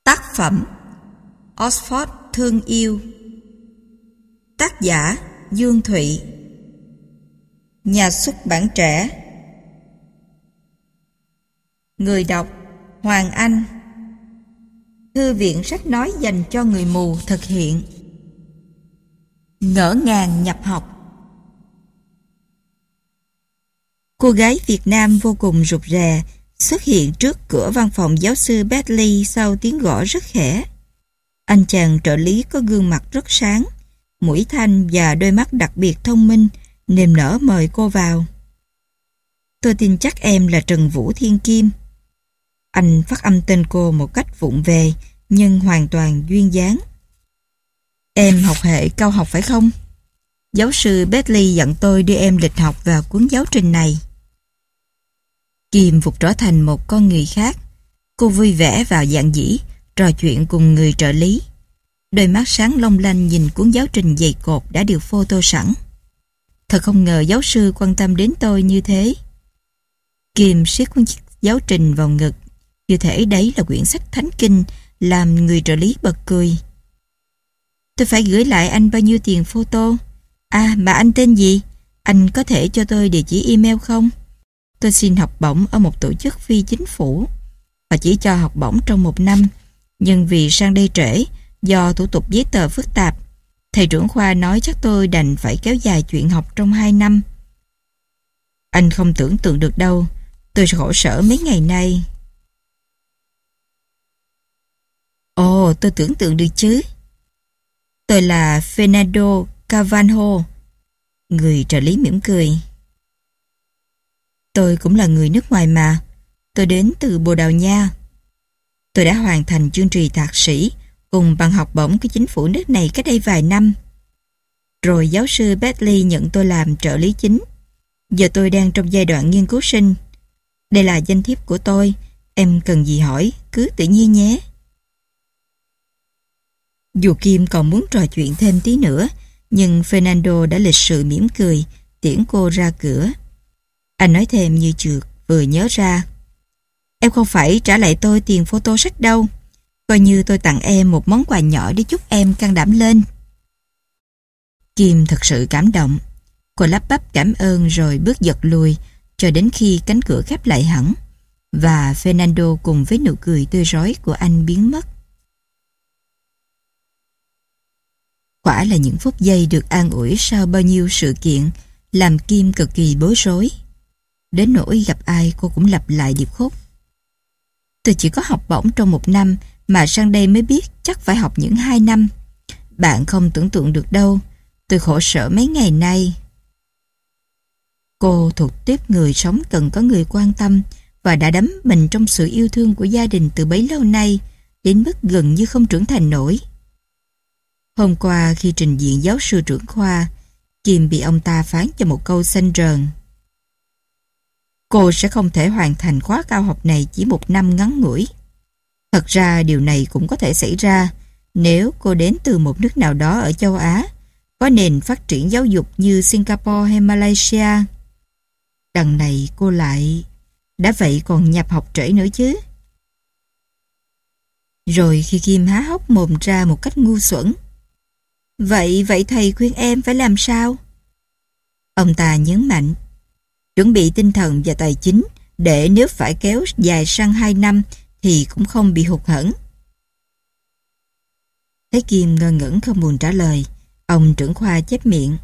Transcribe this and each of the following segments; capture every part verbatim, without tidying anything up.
Tác phẩm Oxford thương yêu. Tác giả Dương Thụy. Nhà xuất bản trẻ. Người đọc Hoàng Anh. Thư viện sách nói dành cho người mù thực hiện. Ngỡ ngàng nhập học. Cô gái Việt Nam vô cùng rụt rè xuất hiện trước cửa văn phòng giáo sư Bentley sau tiếng gõ rất khẽ. Anh chàng trợ lý có gương mặt rất sáng, mũi thanh và đôi mắt đặc biệt thông minh, niềm nở mời cô vào. Tôi tin chắc em là Trần Vũ Thiên Kim. Anh phát âm tên cô một cách vụng về, nhưng hoàn toàn duyên dáng. Em học hệ cao học phải không? Giáo sư Bentley dặn tôi đưa em lịch học vào cuốn giáo trình này. Kim vụt trở thành một con người khác. Cô vui vẻ vào dạn dĩ, trò chuyện cùng người trợ lý. Đôi mắt sáng long lanh nhìn cuốn giáo trình dày cộp đã được photo sẵn. Thật không ngờ giáo sư quan tâm đến tôi như thế. Kim siết cuốn giáo trình vào ngực, như thể đấy là quyển sách thánh kinh, làm người trợ lý bật cười. Tôi phải gửi lại anh bao nhiêu tiền photo? À, mà anh tên gì? Anh có thể cho tôi địa chỉ email không? Tôi xin học bổng ở một tổ chức phi chính phủ. Họ chỉ cho học bổng trong một năm, nhưng vì sang đây trễ, do thủ tục giấy tờ phức tạp, thầy trưởng khoa nói chắc tôi đành phải kéo dài chuyện học trong hai năm. Anh không tưởng tượng được đâu, tôi khổ sở mấy ngày nay. Ồ, tôi tưởng tượng được chứ. Tôi là Fernando Carvalho. Người trợ lý mỉm cười. Tôi cũng là người nước ngoài mà. Tôi đến từ Bồ Đào Nha. Tôi đã hoàn thành chương trình thạc sĩ cùng bằng học bổng của chính phủ nước này cách đây vài năm. Rồi giáo sư Bentley nhận tôi làm trợ lý chính. Giờ tôi đang trong giai đoạn nghiên cứu sinh. Đây là danh thiếp của tôi. Em cần gì hỏi, cứ tự nhiên nhé. Dù Kim còn muốn trò chuyện thêm tí nữa, nhưng Fernando đã lịch sự mỉm cười, tiễn cô ra cửa. Anh nói thêm như chợt vừa nhớ ra. Em không phải trả lại tôi tiền photo sách đâu. Coi như tôi tặng em một món quà nhỏ để chúc em can đảm lên. Kim thật sự cảm động. Cô lắp bắp cảm ơn rồi bước giật lùi cho đến khi cánh cửa khép lại hẳn và Fernando cùng với nụ cười tươi rói của anh biến mất. Quả là những phút giây được an ủi sau bao nhiêu sự kiện làm Kim cực kỳ bối rối. Đến nỗi gặp ai cô cũng lặp lại điệp khúc. Tôi chỉ có học bổng trong một năm mà sang đây mới biết chắc phải học những hai năm. Bạn không tưởng tượng được đâu. Tôi khổ sở mấy ngày nay. Cô thuộc tiếp người sống cần có người quan tâm và đã đắm mình trong sự yêu thương của gia đình từ bấy lâu nay đến mức gần như không trưởng thành nổi. Hôm qua khi trình diện giáo sư trưởng khoa, Kim bị ông ta phán cho một câu xanh rờn. Cô sẽ không thể hoàn thành khóa cao học này chỉ một năm ngắn ngủi. Thật ra điều này cũng có thể xảy ra nếu cô đến từ một nước nào đó ở châu Á, có nền phát triển giáo dục như Singapore hay Malaysia. Đằng này cô lại... đã vậy còn nhập học trễ nữa chứ. Rồi khi Kim há hốc mồm ra một cách ngu xuẩn. Vậy, vậy thầy khuyên em phải làm sao? Ông ta nhấn mạnh. Chuẩn bị tinh thần và tài chính để nếu phải kéo dài sang hai năm thì cũng không bị hụt hẫng. Thấy Kim ngơ ngẩn không buồn trả lời, ông trưởng khoa chép miệng.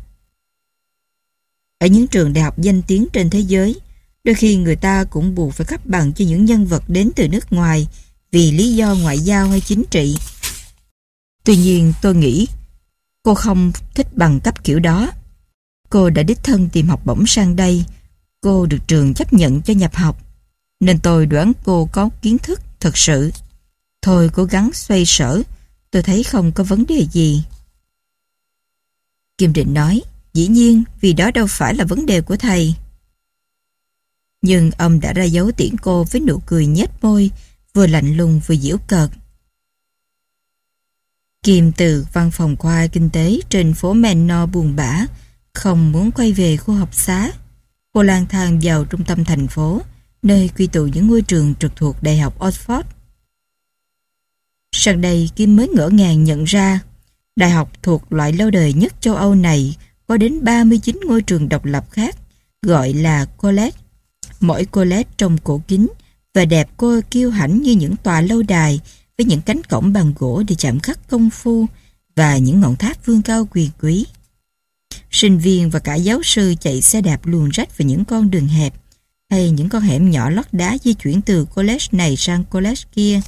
Ở những trường đại học danh tiếng trên thế giới, đôi khi người ta cũng buộc phải cấp bằng cho những nhân vật đến từ nước ngoài vì lý do ngoại giao hay chính trị. Tuy nhiên tôi nghĩ cô không thích bằng cấp kiểu đó. Cô đã đích thân tìm học bổng sang đây. Cô được trường chấp nhận cho nhập học. Nên tôi đoán cô có kiến thức thật sự. Thôi cố gắng xoay sở. Tôi thấy không có vấn đề gì. Kim Định nói, dĩ nhiên vì đó đâu phải là vấn đề của thầy. Nhưng ông đã ra dấu tiễn cô với nụ cười nhếch môi, vừa lạnh lùng vừa giễu cợt. Kim từ văn phòng khoa kinh tế trên phố Menlo buồn bã, không muốn quay về khu học xá. Cô lang thang vào trung tâm thành phố, nơi quy tụ những ngôi trường trực thuộc Đại học Oxford. Sang đây Kim mới ngỡ ngàng nhận ra đại học thuộc loại lâu đời nhất châu Âu này có đến ba mươi chín ngôi trường độc lập khác, gọi là college. Mỗi college trông cổ kính và đẹp cô kiêu hãnh như những tòa lâu đài với những cánh cổng bằng gỗ để chạm khắc công phu và những ngọn tháp vương cao quyền quý. Sinh viên và cả giáo sư chạy xe đạp luồn rách vào những con đường hẹp hay những con hẻm nhỏ lót đá di chuyển từ college này sang college kia.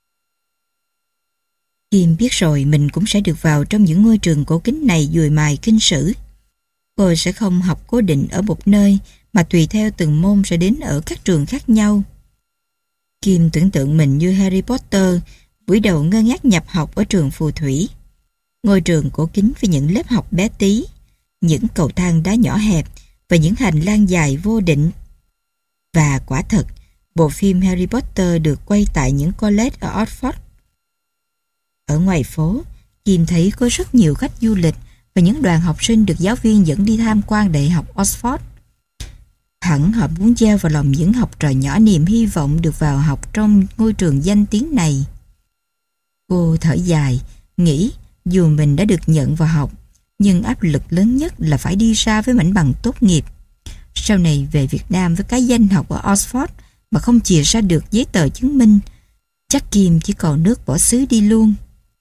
Kim biết rồi mình cũng sẽ được vào trong những ngôi trường cổ kính này dùi mài kinh sử. Cô sẽ không học cố định ở một nơi mà tùy theo từng môn sẽ đến ở các trường khác nhau. Kim tưởng tượng mình như Harry Potter, buổi đầu ngơ ngác nhập học ở trường phù thủy. Ngôi trường cổ kính với những lớp học bé tí, những cầu thang đá nhỏ hẹp và những hành lang dài vô định. Và quả thật, bộ phim Harry Potter được quay tại những college ở Oxford. Ở ngoài phố, Kim thấy có rất nhiều khách du lịch và những đoàn học sinh được giáo viên dẫn đi tham quan đại học Oxford. Hẳn họ muốn gieo vào lòng những học trò nhỏ niềm hy vọng được vào học trong ngôi trường danh tiếng này. Cô thở dài, nghĩ dù mình đã được nhận vào học, nhưng áp lực lớn nhất là phải đi ra với mảnh bằng tốt nghiệp. Sau này về Việt Nam với cái danh học ở Oxford mà không chìa ra được giấy tờ chứng minh, chắc Kim chỉ còn nước bỏ xứ đi luôn.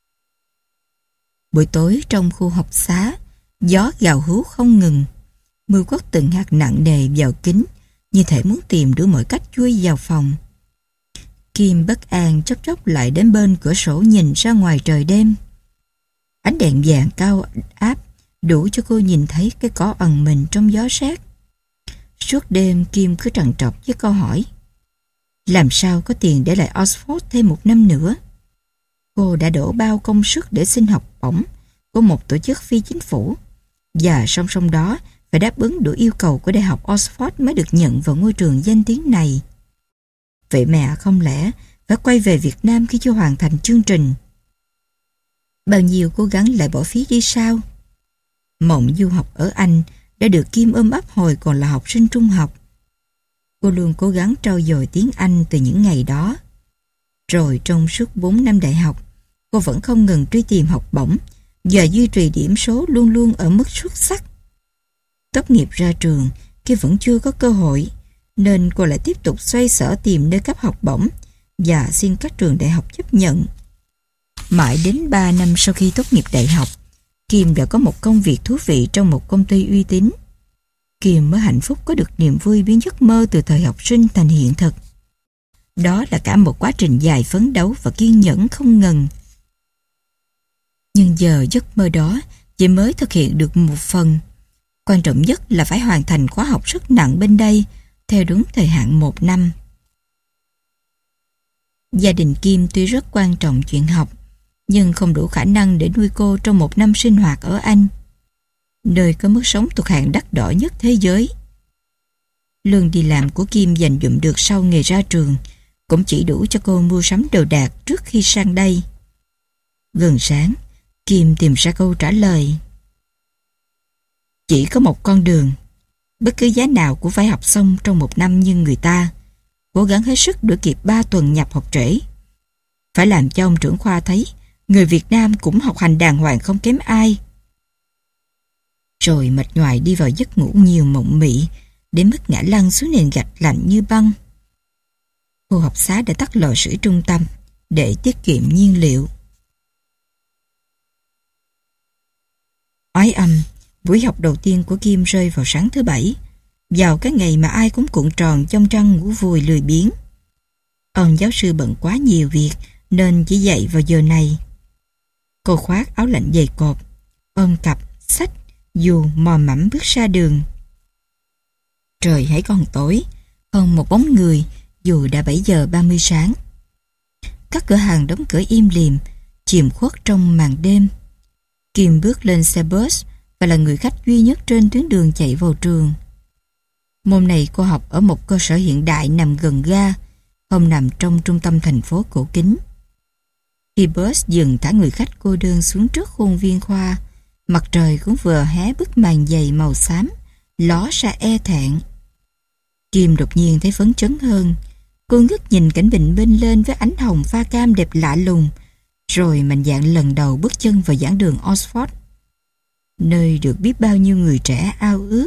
Buổi tối trong khu học xá, gió gào hú không ngừng. Mưa quất từng hạt nặng nề vào kính, như thể muốn tìm đủ mọi cách chui vào phòng. Kim bất an chốc chốc lại đến bên cửa sổ nhìn ra ngoài trời đêm. Ánh đèn vàng cao áp đủ cho cô nhìn thấy cái cỏ ẩn mình trong gió rét. Suốt đêm Kim cứ trằn trọc với câu hỏi: làm sao có tiền để lại Oxford thêm một năm nữa? Cô đã đổ bao công sức để xin học bổng của một tổ chức phi chính phủ, và song song đó phải đáp ứng đủ yêu cầu của Đại học Oxford mới được nhận vào ngôi trường danh tiếng này. Vậy mà không lẽ phải quay về Việt Nam khi chưa hoàn thành chương trình? Bao nhiêu cố gắng lại bỏ phí đi sao? Mộng du học ở Anh đã được Kim ôm ấp hồi còn là học sinh trung học. Cô luôn cố gắng trau dồi tiếng Anh từ những ngày đó. Rồi trong suốt bốn năm đại học, cô vẫn không ngừng truy tìm học bổng và duy trì điểm số luôn luôn ở mức xuất sắc. Tốt nghiệp ra trường, Kim vẫn chưa có cơ hội, nên cô lại tiếp tục xoay sở tìm nơi cấp học bổng và xin các trường đại học chấp nhận. Mãi đến ba năm sau khi tốt nghiệp đại học, Kim đã có một công việc thú vị trong một công ty uy tín. Kim mới hạnh phúc có được niềm vui biến giấc mơ từ thời học sinh thành hiện thực. Đó là cả một quá trình dài phấn đấu và kiên nhẫn không ngừng. Nhưng giờ giấc mơ đó chỉ mới thực hiện được một phần. Quan trọng nhất là phải hoàn thành khóa học rất nặng bên đây theo đúng thời hạn một năm. Gia đình Kim tuy rất quan trọng chuyện học, nhưng không đủ khả năng để nuôi cô trong một năm sinh hoạt ở Anh, nơi có mức sống thuộc hàng đắt đỏ nhất thế giới. Lương đi làm của Kim dành dụm được sau ngày ra trường cũng chỉ đủ cho cô mua sắm đồ đạc trước khi sang đây. Gần sáng, Kim tìm ra câu trả lời. Chỉ có một con đường, bất cứ giá nào cũng phải học xong trong một năm như người ta, cố gắng hết sức đuổi kịp ba tuần nhập học trễ. Phải làm cho ông trưởng khoa thấy người Việt Nam cũng học hành đàng hoàng không kém ai. Rồi mệt nhoài đi vào giấc ngủ nhiều mộng mị đến mức ngã lăn xuống nền gạch lạnh như băng. Khu học xá đã tắt lò sưởi trung tâm để tiết kiệm nhiên liệu. Oái âm, buổi học đầu tiên của Kim rơi vào sáng thứ Bảy, vào cái ngày mà ai cũng cuộn tròn trong trăng ngủ vùi lười biếng. Ông giáo sư bận quá nhiều việc nên chỉ dạy vào giờ này. Cô khoác áo lạnh dày cộp, ôm cặp, sách, dù mò mẫm bước ra đường. Trời hãy còn tối, không một bóng người dù đã bảy giờ ba mươi sáng. Các cửa hàng đóng cửa im lìm, chìm khuất trong màn đêm. Kim bước lên xe bus và là người khách duy nhất trên tuyến đường chạy vào trường. Môn này cô học ở một cơ sở hiện đại nằm gần ga, không nằm trong trung tâm thành phố cổ kính. Khi bus dừng thả người khách cô đơn xuống trước khuôn viên khoa, mặt trời cũng vừa hé bức màn dày màu xám, ló ra e thẹn. Kim đột nhiên thấy phấn chấn hơn. Cô ngước nhìn cảnh bình minh lên với ánh hồng pha cam đẹp lạ lùng, rồi mạnh dạn lần đầu bước chân vào giảng đường Oxford, nơi được biết bao nhiêu người trẻ ao ước.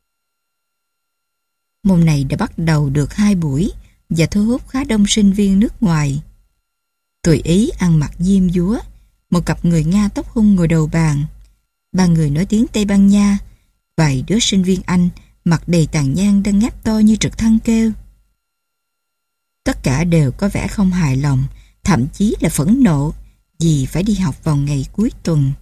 Môn này đã bắt đầu được hai buổi và thu hút khá đông sinh viên nước ngoài. Tùy Ý ăn mặc diêm dúa, một cặp người Nga tóc hung ngồi đầu bàn, ba người nói tiếng Tây Ban Nha, vài đứa sinh viên Anh mặt đầy tàn nhang đang ngáp to như trực thăng kêu. Tất cả đều có vẻ không hài lòng, thậm chí là phẫn nộ vì phải đi học vào ngày cuối tuần.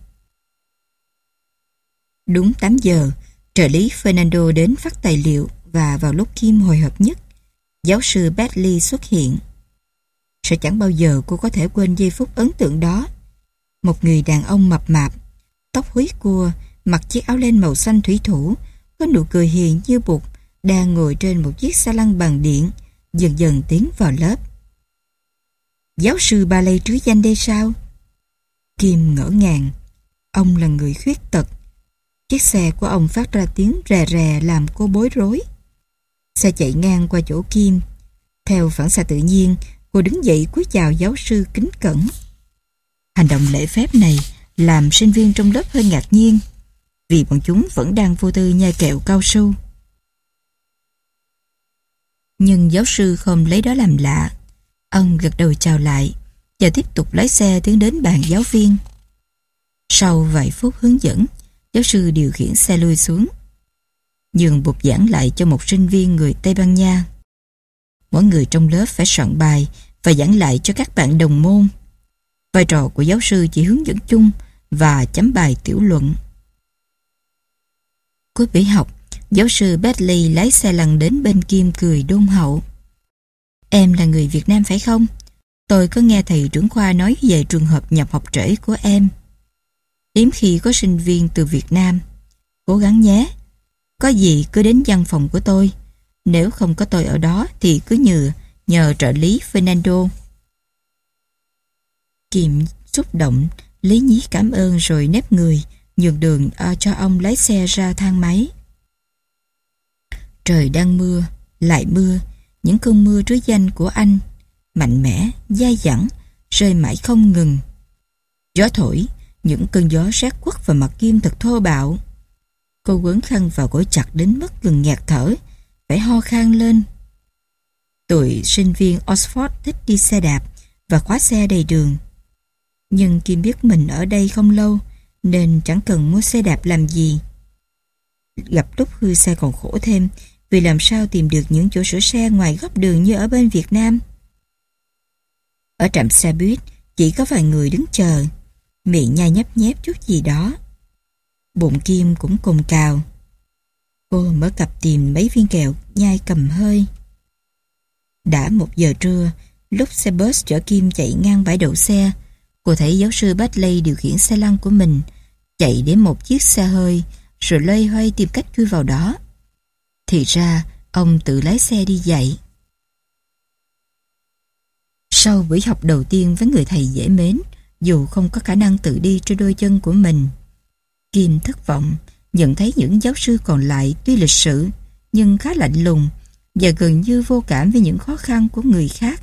Đúng tám giờ, trợ lý Fernando đến phát tài liệu và vào lúc Kim hồi hộp nhất, giáo sư Bentley xuất hiện. Sẽ chẳng bao giờ cô có thể quên giây phút ấn tượng đó. Một người đàn ông mập mạp, tóc húi cua, mặc chiếc áo len màu xanh thủy thủ, có nụ cười hiền như bụt, đang ngồi trên một chiếc xa lăng bằng điện, dần dần tiến vào lớp. Giáo sư ballet trứ danh đây sao? Kim ngỡ ngàng. Ông là người khuyết tật. Chiếc xe của ông phát ra tiếng rè rè làm cô bối rối. Xe chạy ngang qua chỗ Kim. Theo phản xạ tự nhiên, cô đứng dậy cúi chào giáo sư kính cẩn. Hành động lễ phép này làm sinh viên trong lớp hơi ngạc nhiên, vì bọn chúng vẫn đang vô tư nhai kẹo cao su. Nhưng giáo sư không lấy đó làm lạ. Ông gật đầu chào lại và tiếp tục lái xe tiến đến bàn giáo viên. Sau vài phút hướng dẫn, giáo sư điều khiển xe lui xuống, nhường bục giảng lại cho một sinh viên người Tây Ban Nha. Mỗi người trong lớp phải soạn bài và giảng lại cho các bạn đồng môn. Vai trò của giáo sư chỉ hướng dẫn chung và chấm bài tiểu luận. Cuối buổi học, giáo sư Bentley lái xe lăn đến bên Kim cười đôn hậu. Em là người Việt Nam phải không? Tôi có nghe thầy trưởng khoa nói về trường hợp nhập học trễ của em. Hiếm khi có sinh viên từ Việt Nam. Cố gắng nhé. Có gì cứ đến văn phòng của tôi. Nếu không có tôi ở đó thì cứ nhờ, nhờ trợ lý Fernando. Kim xúc động, lý nhí cảm ơn rồi nép người, nhường đường cho ông lái xe ra thang máy. Trời đang mưa, lại mưa, những cơn mưa trứ danh của anh, mạnh mẽ, dai dẳng, rơi mãi không ngừng. Gió thổi, những cơn gió rét quất vào mặt Kim thật thô bạo. Cô quấn khăn vào cổ chặt đến mức gần nghẹt thở, phải ho khan lên. Tụi sinh viên Oxford thích đi xe đạp và khóa xe đầy đường. Nhưng Kim biết mình ở đây không lâu, nên chẳng cần mua xe đạp làm gì. Gặp lúc hư xe còn khổ thêm, vì làm sao tìm được những chỗ sửa xe ngoài góc đường như ở bên Việt Nam. Ở trạm xe buýt, chỉ có vài người đứng chờ, miệng nhai nhấp nhép chút gì đó. Bụng Kim cũng cồn cào. Cô mở cặp tìm mấy viên kẹo nhai cầm hơi. Đã một giờ trưa, lúc xe bus chở Kim chạy ngang bãi đậu xe, cô thấy giáo sư Bentley điều khiển xe lăn của mình chạy đến một chiếc xe hơi, rồi loay hoay tìm cách chui vào đó. Thì ra ông tự lái xe đi dạy. Sau buổi học đầu tiên với người thầy dễ mến, dù không có khả năng tự đi trên đôi chân của mình, Kim thất vọng nhận thấy những giáo sư còn lại tuy lịch sự nhưng khá lạnh lùng và gần như vô cảm với những khó khăn của người khác.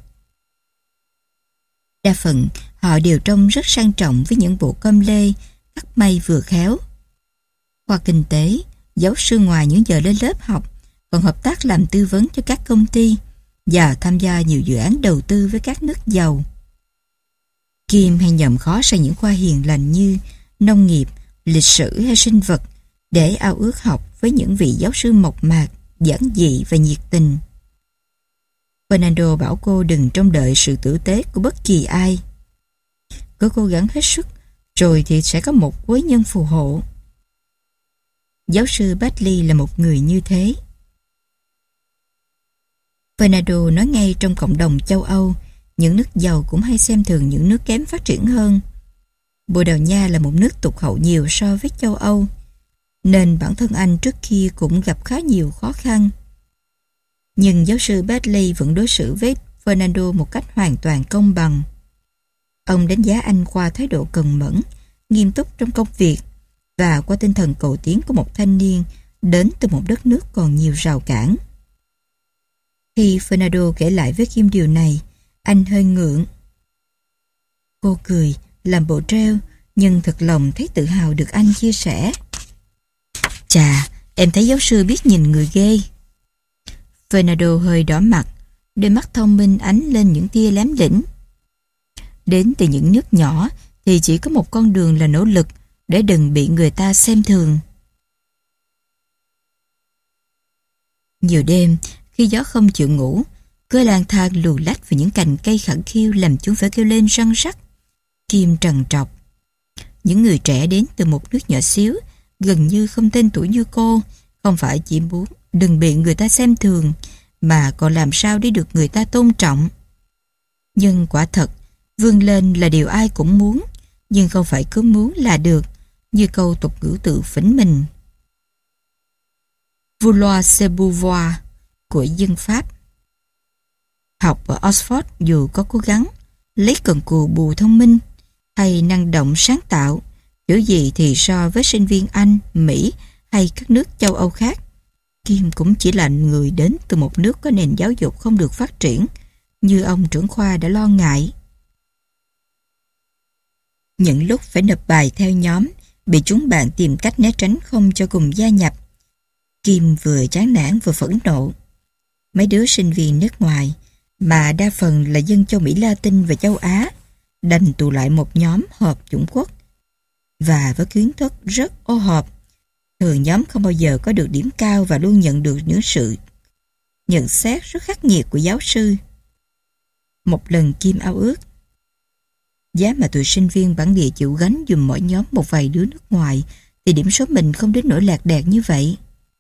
Đa phần họ đều trông rất sang trọng với những bộ com lê cắt may vừa khéo. Khoa kinh tế, giáo sư ngoài những giờ lên lớp học còn hợp tác làm tư vấn cho các công ty và tham gia nhiều dự án đầu tư với các nước giàu. Kim hay nhầm khó sang những khoa hiền lành như nông nghiệp, lịch sử hay sinh vật để ao ước học với những vị giáo sư mộc mạc, giản dị và nhiệt tình. Fernando bảo cô đừng trông đợi sự tử tế của bất kỳ ai. Cứ cố gắng hết sức, rồi thì sẽ có một quý nhân phù hộ. Giáo sư Bentley là một người như thế. Fernando nói ngay trong cộng đồng châu Âu, những nước giàu cũng hay xem thường những nước kém phát triển hơn. Bồ Đào Nha là một nước tụt hậu nhiều so với châu Âu, nên bản thân anh trước kia cũng gặp khá nhiều khó khăn. Nhưng giáo sư Bentley vẫn đối xử với Fernando một cách hoàn toàn công bằng. Ông đánh giá anh qua thái độ cần mẫn, nghiêm túc trong công việc và qua tinh thần cầu tiến của một thanh niên đến từ một đất nước còn nhiều rào cản. Khi Fernando kể lại với Kim điều này, anh hơi ngượng. Cô cười, làm bộ treo, nhưng thật lòng thấy tự hào được anh chia sẻ. Chà, em thấy giáo sư biết nhìn người ghê. Fernando hơi đỏ mặt, đôi mắt thông minh ánh lên những tia lém lĩnh. Đến từ những nước nhỏ thì chỉ có một con đường là nỗ lực để đừng bị người ta xem thường. Nhiều đêm, khi gió không chịu ngủ, cứ lang thang lù lách vào những cành cây khẳng khiu làm chúng phải kêu lên răng rắc. Kim trằn trọc. Những người trẻ đến từ một nước nhỏ xíu, gần như không tên tuổi như cô, không phải chỉ muốn đừng bị người ta xem thường, mà còn làm sao để được người ta tôn trọng. Nhưng quả thật, vươn lên là điều ai cũng muốn, nhưng không phải cứ muốn là được, như câu tục ngữ tự phỉnh mình. Vouloir c'est pouvoir của dân Pháp. Học ở Oxford dù có cố gắng, lấy cần cù bù thông minh, hay năng động sáng tạo, kiểu gì thì so với sinh viên Anh, Mỹ hay các nước châu Âu khác, Kim cũng chỉ là người đến từ một nước có nền giáo dục không được phát triển, như ông trưởng khoa đã lo ngại. Những lúc phải nộp bài theo nhóm, bị chúng bạn tìm cách né tránh không cho cùng gia nhập, Kim vừa chán nản vừa phẫn nộ. Mấy đứa sinh viên nước ngoài, mà đa phần là dân châu Mỹ Latin và châu Á, đành tụ lại một nhóm họp Trung Quốc. Và với kiến thức rất ô hợp, thường nhóm không bao giờ có được điểm cao và luôn nhận được những sự nhận xét rất khắc nghiệt của giáo sư. Một lần Kim ao ước, giá mà tụi sinh viên bản địa chịu gánh dùm mỗi nhóm một vài đứa nước ngoài, thì điểm số mình không đến nỗi lạc đàn như vậy.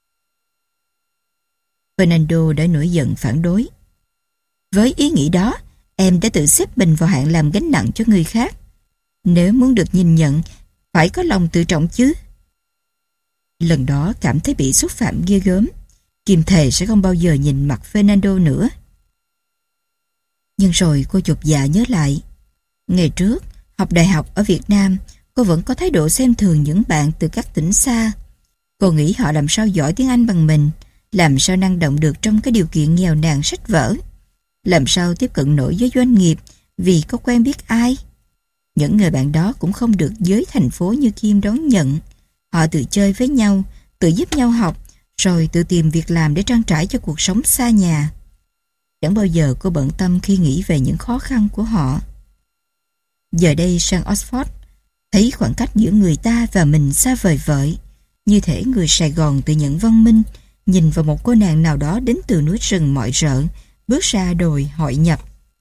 Fernando đã nổi giận phản đối. Với ý nghĩ đó, em đã tự xếp mình vào hạng làm gánh nặng cho người khác. Nếu muốn được nhìn nhận, phải có lòng tự trọng chứ. Lần đó cảm thấy bị xúc phạm ghê gớm, Kim thề sẽ không bao giờ nhìn mặt Fernando nữa. Nhưng rồi cô chột dạ nhớ lại. Ngày trước, học đại học ở Việt Nam, cô vẫn có thái độ xem thường những bạn từ các tỉnh xa. Cô nghĩ họ làm sao giỏi tiếng Anh bằng mình, làm sao năng động được trong cái điều kiện nghèo nàn sách vở, làm sao tiếp cận nổi với doanh nghiệp vì có quen biết ai. Những người bạn đó cũng không được giới thành phố như Kim đón nhận. Họ tự chơi với nhau, tự giúp nhau học, rồi tự tìm việc làm để trang trải cho cuộc sống xa nhà. Chẳng bao giờ cô bận tâm khi nghĩ về những khó khăn của họ. Giờ đây sang Oxford, thấy khoảng cách giữa người ta và mình xa vời vợi, như thể người Sài Gòn tự nhận văn minh, nhìn vào một cô nàng nào đó đến từ núi rừng mọi rợ, bước ra đồi hội nhập.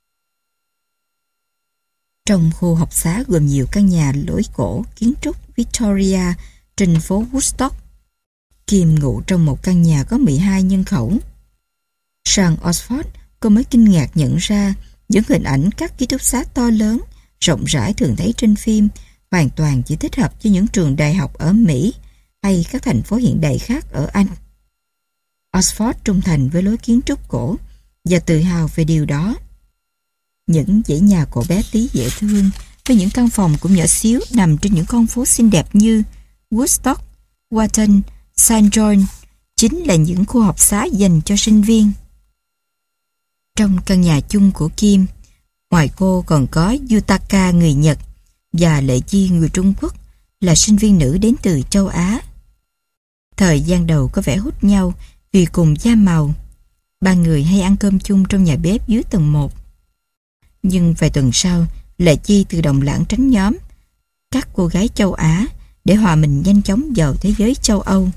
Trong khu học xá gồm nhiều căn nhà lối cổ kiến trúc Victoria trên phố Woodstock, Kim ngủ trong một căn nhà có mười hai nhân khẩu. Sang Oxford, cô mới kinh ngạc nhận ra những hình ảnh các ký túc xá to lớn, rộng rãi thường thấy trên phim hoàn toàn chỉ thích hợp cho những trường đại học ở Mỹ hay các thành phố hiện đại khác ở Anh. Oxford trung thành với lối kiến trúc cổ và tự hào về điều đó. Những dãy nhà cổ bé tí dễ thương với những căn phòng cũng nhỏ xíu nằm trên những con phố xinh đẹp như Woodstock, Wharton, Saint John chính là những khu học xá dành cho sinh viên. Trong căn nhà chung của Kim, ngoài cô còn có Yutaka người Nhật và Lệ Chi người Trung Quốc là sinh viên nữ đến từ châu Á. Thời gian đầu có vẻ hút nhau vì cùng da màu. Ba người hay ăn cơm chung trong nhà bếp dưới tầng một. Nhưng vài tuần sau, Lệ Chi tự động lảng tránh nhóm các cô gái châu Á để hòa mình nhanh chóng vào thế giới châu Âu.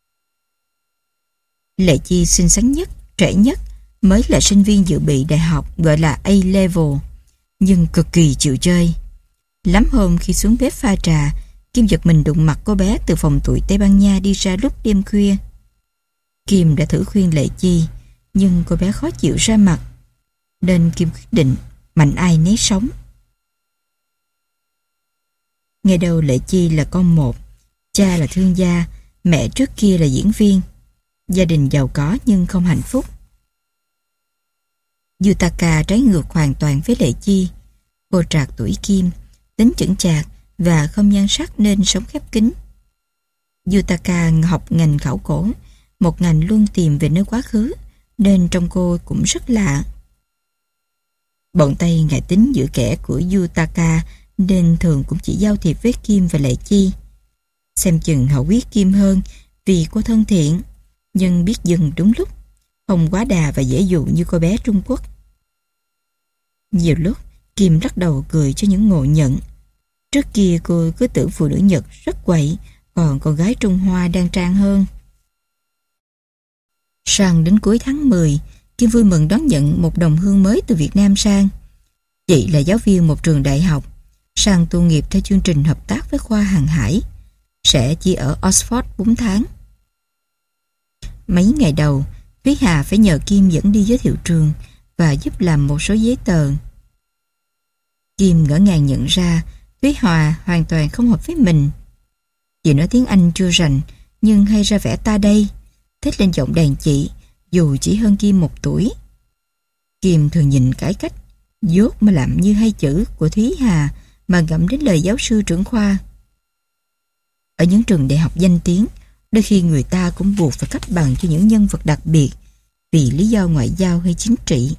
Lệ Chi xinh xắn nhất, trẻ nhất, mới là sinh viên dự bị đại học gọi là A-level, nhưng cực kỳ chịu chơi. Lắm hôm khi xuống bếp pha trà, Kim giật mình đụng mặt cô bé từ phòng tuổi Tây Ban Nha đi ra lúc đêm khuya. Kim đã thử khuyên Lệ Chi, nhưng cô bé khó chịu ra mặt, nên Kim quyết định mạnh ai nấy sống. Ngày đầu Lệ Chi là con một, cha là thương gia, mẹ trước kia là diễn viên. Gia đình giàu có nhưng không hạnh phúc. Yutaka trái ngược hoàn toàn với Lệ Chi. Cô trạc tuổi Kim, tính chững chạc và không nhan sắc nên sống khép kín. Yutaka học ngành khảo cổ, một ngành luôn tìm về nơi quá khứ, nên trong cô cũng rất lạ. Bọn Tây ngại tính giữ kẻ của Yutaka nên thường cũng chỉ giao thiệp với Kim và Lệ Chi. Xem chừng họ quý Kim hơn vì cô thân thiện, nhưng biết dừng đúng lúc, không quá đà và dễ dụ như cô bé Trung Quốc. Nhiều lúc, Kim lắc đầu cười cho những ngộ nhận. Trước kia cô cứ tưởng phụ nữ Nhật rất quậy, còn con gái Trung Hoa đang trang hơn. Sang đến cuối tháng mười, Kim vui mừng đón nhận một đồng hương mới từ Việt Nam sang. Chị là giáo viên một trường đại học, sang tu nghiệp theo chương trình hợp tác với khoa hàng hải, sẽ chỉ ở Oxford bốn tháng. Mấy ngày đầu, Thúy Hà phải nhờ Kim dẫn đi giới thiệu trường và giúp làm một số giấy tờ. Kim ngỡ ngàng nhận ra Thúy Hòa hoàn toàn không hợp với mình. Chị nói tiếng Anh chưa rành, nhưng hay ra vẻ ta đây, thích lên giọng đàn chị, dù chỉ hơn Kim một tuổi. Kim thường nhìn cái cách dốt mà làm như hay chữ của Thúy Hà mà ngẫm đến lời giáo sư trưởng khoa. Ở những trường đại học danh tiếng, đôi khi người ta cũng buộc phải cấp bằng cho những nhân vật đặc biệt vì lý do ngoại giao hay chính trị.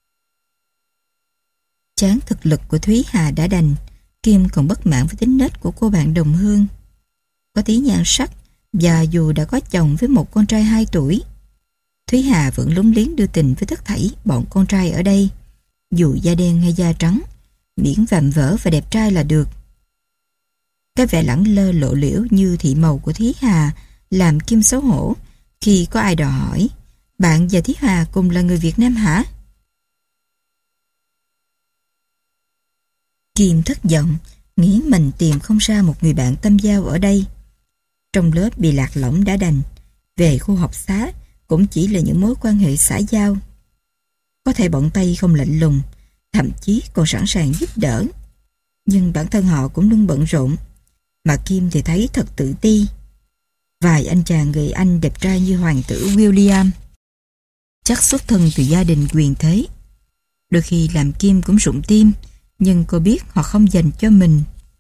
Chán thực lực của Thúy Hà đã đành, Kim còn bất mãn với tính nết của cô bạn đồng hương. Có tí nhan sắc và dù đã có chồng với một con trai hai tuổi, Thúy Hà vẫn lúng liếng đưa tình với tất thảy bọn con trai ở đây, dù da đen hay da trắng, miễn vạm vỡ và đẹp trai là được. Cái vẻ lẳng lơ lộ liễu như thị màu của Thúy Hà làm Kim xấu hổ khi có ai đòi hỏi: bạn và Thúy Hà cùng là người Việt Nam hả? Kim thất vọng, nghĩ mình tìm không ra một người bạn tâm giao ở đây. Trong lớp bị lạc lõng đã đành, về khu học xá cũng chỉ là những mối quan hệ xã giao. Có thể bọn Tây không lạnh lùng, thậm chí còn sẵn sàng giúp đỡ, nhưng bản thân họ cũng luôn bận rộn, mà Kim thì thấy thật tự ti. Vài anh chàng người Anh đẹp trai như hoàng tử William chắc xuất thân từ gia đình quyền thế, đôi khi làm Kim cũng rụng tim, nhưng cô biết họ không dành cho mình.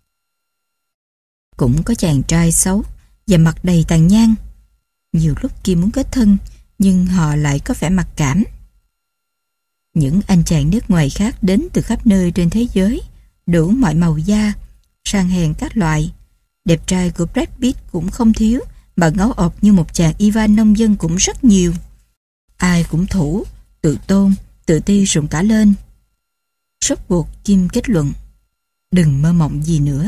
Cũng có chàng trai xấu và mặt đầy tàn nhang. Nhiều lúc Kim muốn kết thân, nhưng họ lại có vẻ mặc cảm. Những anh chàng nước ngoài khác đến từ khắp nơi trên thế giới, đủ mọi màu da, sang hèn các loại. Đẹp trai của Brad Pitt cũng không thiếu, mà ngáo ộp như một chàng Ivan nông dân cũng rất nhiều. Ai cũng thủ, tự tôn, tự ti rụng cả lên. Sốt buộc Kim kết luận: đừng mơ mộng gì nữa.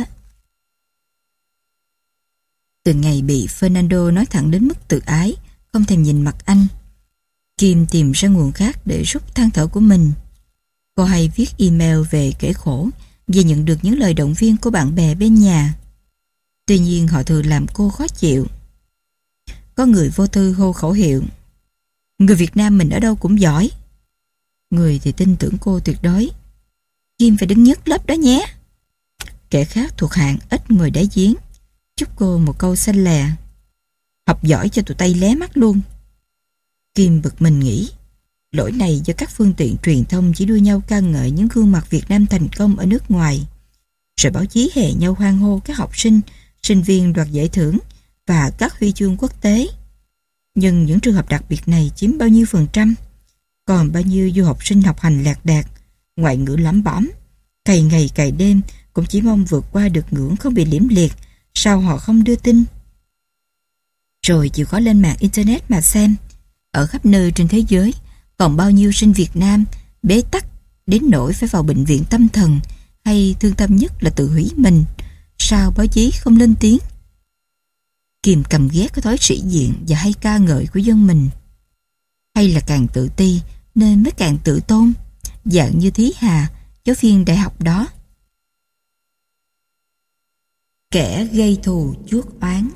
Từ ngày bị Fernando nói thẳng đến mức tự ái, không thèm nhìn mặt anh, Kim tìm ra nguồn khác để rút than thở của mình. Cô hay viết email về kể khổ và nhận được những lời động viên của bạn bè bên nhà. Tuy nhiên họ thường làm cô khó chịu. Có người vô tư hô khẩu hiệu: người Việt Nam mình ở đâu cũng giỏi. Người thì tin tưởng cô tuyệt đối: Kim phải đứng nhất lớp đó nhé. Kẻ khác thuộc hạng ít ngồi đáy giếng, chúc cô một câu xanh lè: học giỏi cho tụi Tây lé mắt luôn. Kim bực mình nghĩ, lỗi này do các phương tiện truyền thông chỉ đua nhau ca ngợi những gương mặt Việt Nam thành công ở nước ngoài, rồi báo chí hè nhau hoan hô các học sinh, sinh viên đoạt giải thưởng và các huy chương quốc tế. Nhưng những trường hợp đặc biệt này chiếm bao nhiêu phần trăm? Còn bao nhiêu du học sinh học hành lạc đạc, ngoại ngữ lắm bõm, cày ngày cày đêm cũng chỉ mong vượt qua được ngưỡng không bị liễm liệt, sao họ không đưa tin? Rồi chịu khó lên mạng internet mà xem, ở khắp nơi trên thế giới còn bao nhiêu sinh Việt Nam bế tắc đến nỗi phải vào bệnh viện tâm thần, hay thương tâm nhất là tự hủy mình. Sao báo chí không lên tiếng? Kim cầm ghét cái thói sĩ diện và hay ca ngợi của dân mình. Hay là càng tự ti nên mới càng tự tôn, dạng như Thúy Hà, giáo viên đại học đó. Kẻ gây thù chuốc oán.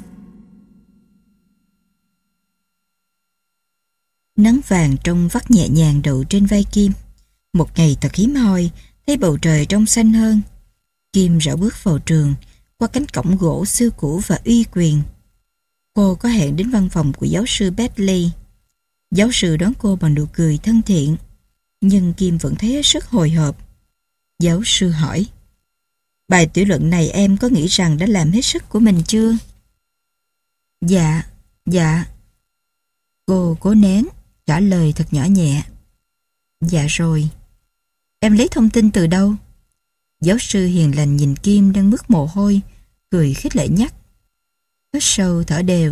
Nắng vàng trong vắt nhẹ nhàng đậu trên vai Kim. Một ngày thật hiếm hoi, thấy bầu trời trong xanh hơn. Kim rảo bước vào trường, qua cánh cổng gỗ xưa cũ và uy quyền. Cô có hẹn đến văn phòng của giáo sư Bentley. Giáo sư đón cô bằng nụ cười thân thiện, nhưng Kim vẫn thấy hết sức hồi hộp. Giáo sư hỏi: bài tiểu luận này em có nghĩ rằng đã làm hết sức của mình chưa? Dạ, dạ. Cô cố nén, trả lời thật nhỏ nhẹ: dạ rồi. Em lấy thông tin từ đâu? Giáo sư hiền lành nhìn Kim đang mướt mồ hôi, cười khích lệ nhắc. Hít sâu thở đều.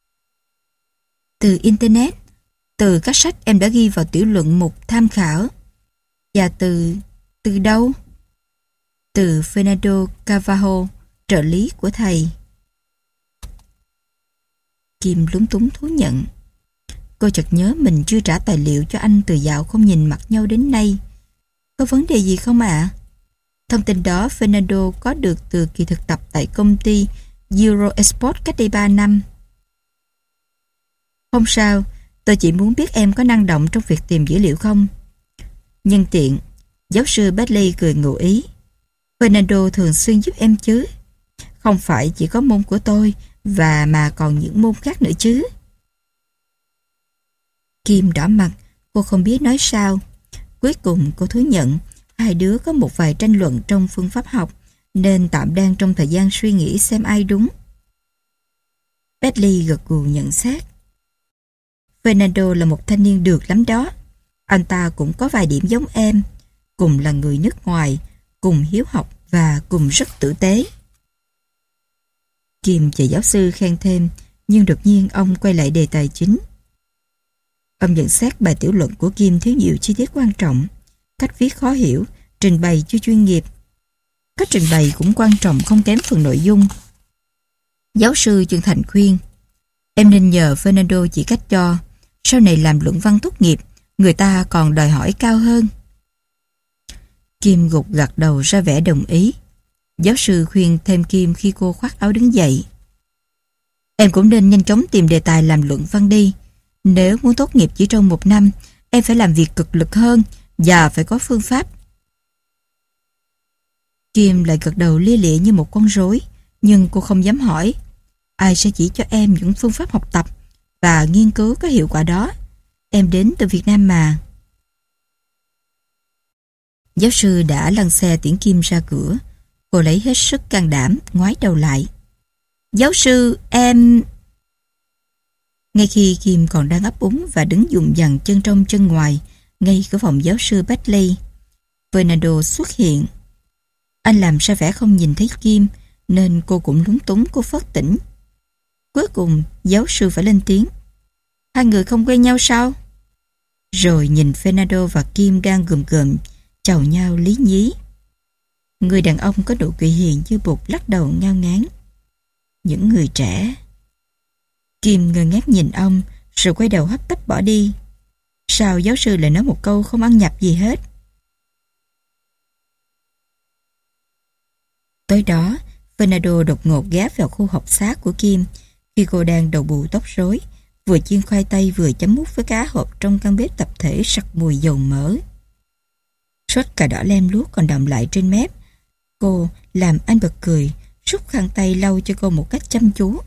Từ Internet, từ các sách em đã ghi vào tiểu luận mục tham khảo. Và từ... từ đâu? Từ Fernando Carvalho, trợ lý của thầy. Kim lúng túng thú nhận. Cô chợt nhớ mình chưa trả tài liệu cho anh từ dạo không nhìn mặt nhau đến nay. Có vấn đề gì không ạ? À? Thông tin đó Fernando có được từ kỳ thực tập tại công ty Euro Export cách đây ba năm. Không sao, tôi chỉ muốn biết em có năng động trong việc tìm dữ liệu không. Nhân tiện, giáo sư Bentley cười ngụ ý. Fernando thường xuyên giúp em chứ. Không phải chỉ có môn của tôi, và mà còn những môn khác nữa chứ. Kim đỏ mặt, cô không biết nói sao. Cuối cùng cô thú nhận hai đứa có một vài tranh luận trong phương pháp học, nên tạm đang trong thời gian suy nghĩ xem ai đúng. Bentley gật gù nhận xét. Fernando là một thanh niên được lắm đó. Anh ta cũng có vài điểm giống em, cùng là người nước ngoài, cùng hiếu học và cùng rất tử tế. Kim và giáo sư khen thêm, nhưng đột nhiên ông quay lại đề tài chính. Ông nhận xét bài tiểu luận của Kim thiếu nhiều chi tiết quan trọng, cách viết khó hiểu, trình bày chưa chuyên nghiệp. Cách trình bày cũng quan trọng không kém phần nội dung. Giáo sư chân thành khuyên, em nên nhờ Fernando chỉ cách cho, sau này làm luận văn tốt nghiệp, người ta còn đòi hỏi cao hơn. Kim gục gật đầu ra vẻ đồng ý. Giáo sư khuyên thêm Kim khi cô khoác áo đứng dậy. Em cũng nên nhanh chóng tìm đề tài làm luận văn đi. Nếu muốn tốt nghiệp chỉ trong một năm, em phải làm việc cực lực hơn và phải có phương pháp. Kim lại gật đầu lia lịa như một con rối, nhưng cô không dám hỏi. Ai sẽ chỉ cho em những phương pháp học tập và nghiên cứu có hiệu quả đó? Em đến từ Việt Nam mà. Giáo sư đã lăn xe tiễn Kim ra cửa. Cô lấy hết sức can đảm, ngoái đầu lại. Giáo sư, em... Ngay khi Kim còn đang ấp úng và đứng dùng dằng chân trong chân ngoài, ngay cửa phòng giáo sư Bentley, Fernando xuất hiện. Anh làm ra vẻ không nhìn thấy Kim, nên cô cũng lúng túng, cô phớt tỉnh. Cuối cùng, giáo sư phải lên tiếng. Hai người không quen nhau sao? Rồi nhìn Fernando và Kim đang gườm gườm, chào nhau lý nhí. Người đàn ông có nụ cười hiền như bột lắc đầu ngao ngán. Những người trẻ. Kim ngơ ngác nhìn ông, rồi quay đầu hấp tấp bỏ đi. Sao giáo sư lại nói một câu không ăn nhập gì hết? Tối đó, Fernando đột ngột ghé vào khu học xá của Kim khi cô đang đầu bù tóc rối, vừa chiên khoai tây vừa chấm mút với cá hộp trong căn bếp tập thể sặc mùi dầu mỡ. Sốt cà đỏ lem luốc còn đọng lại trên mép. Cô làm anh bật cười, rút khăn tay lau cho cô một cách chăm chú.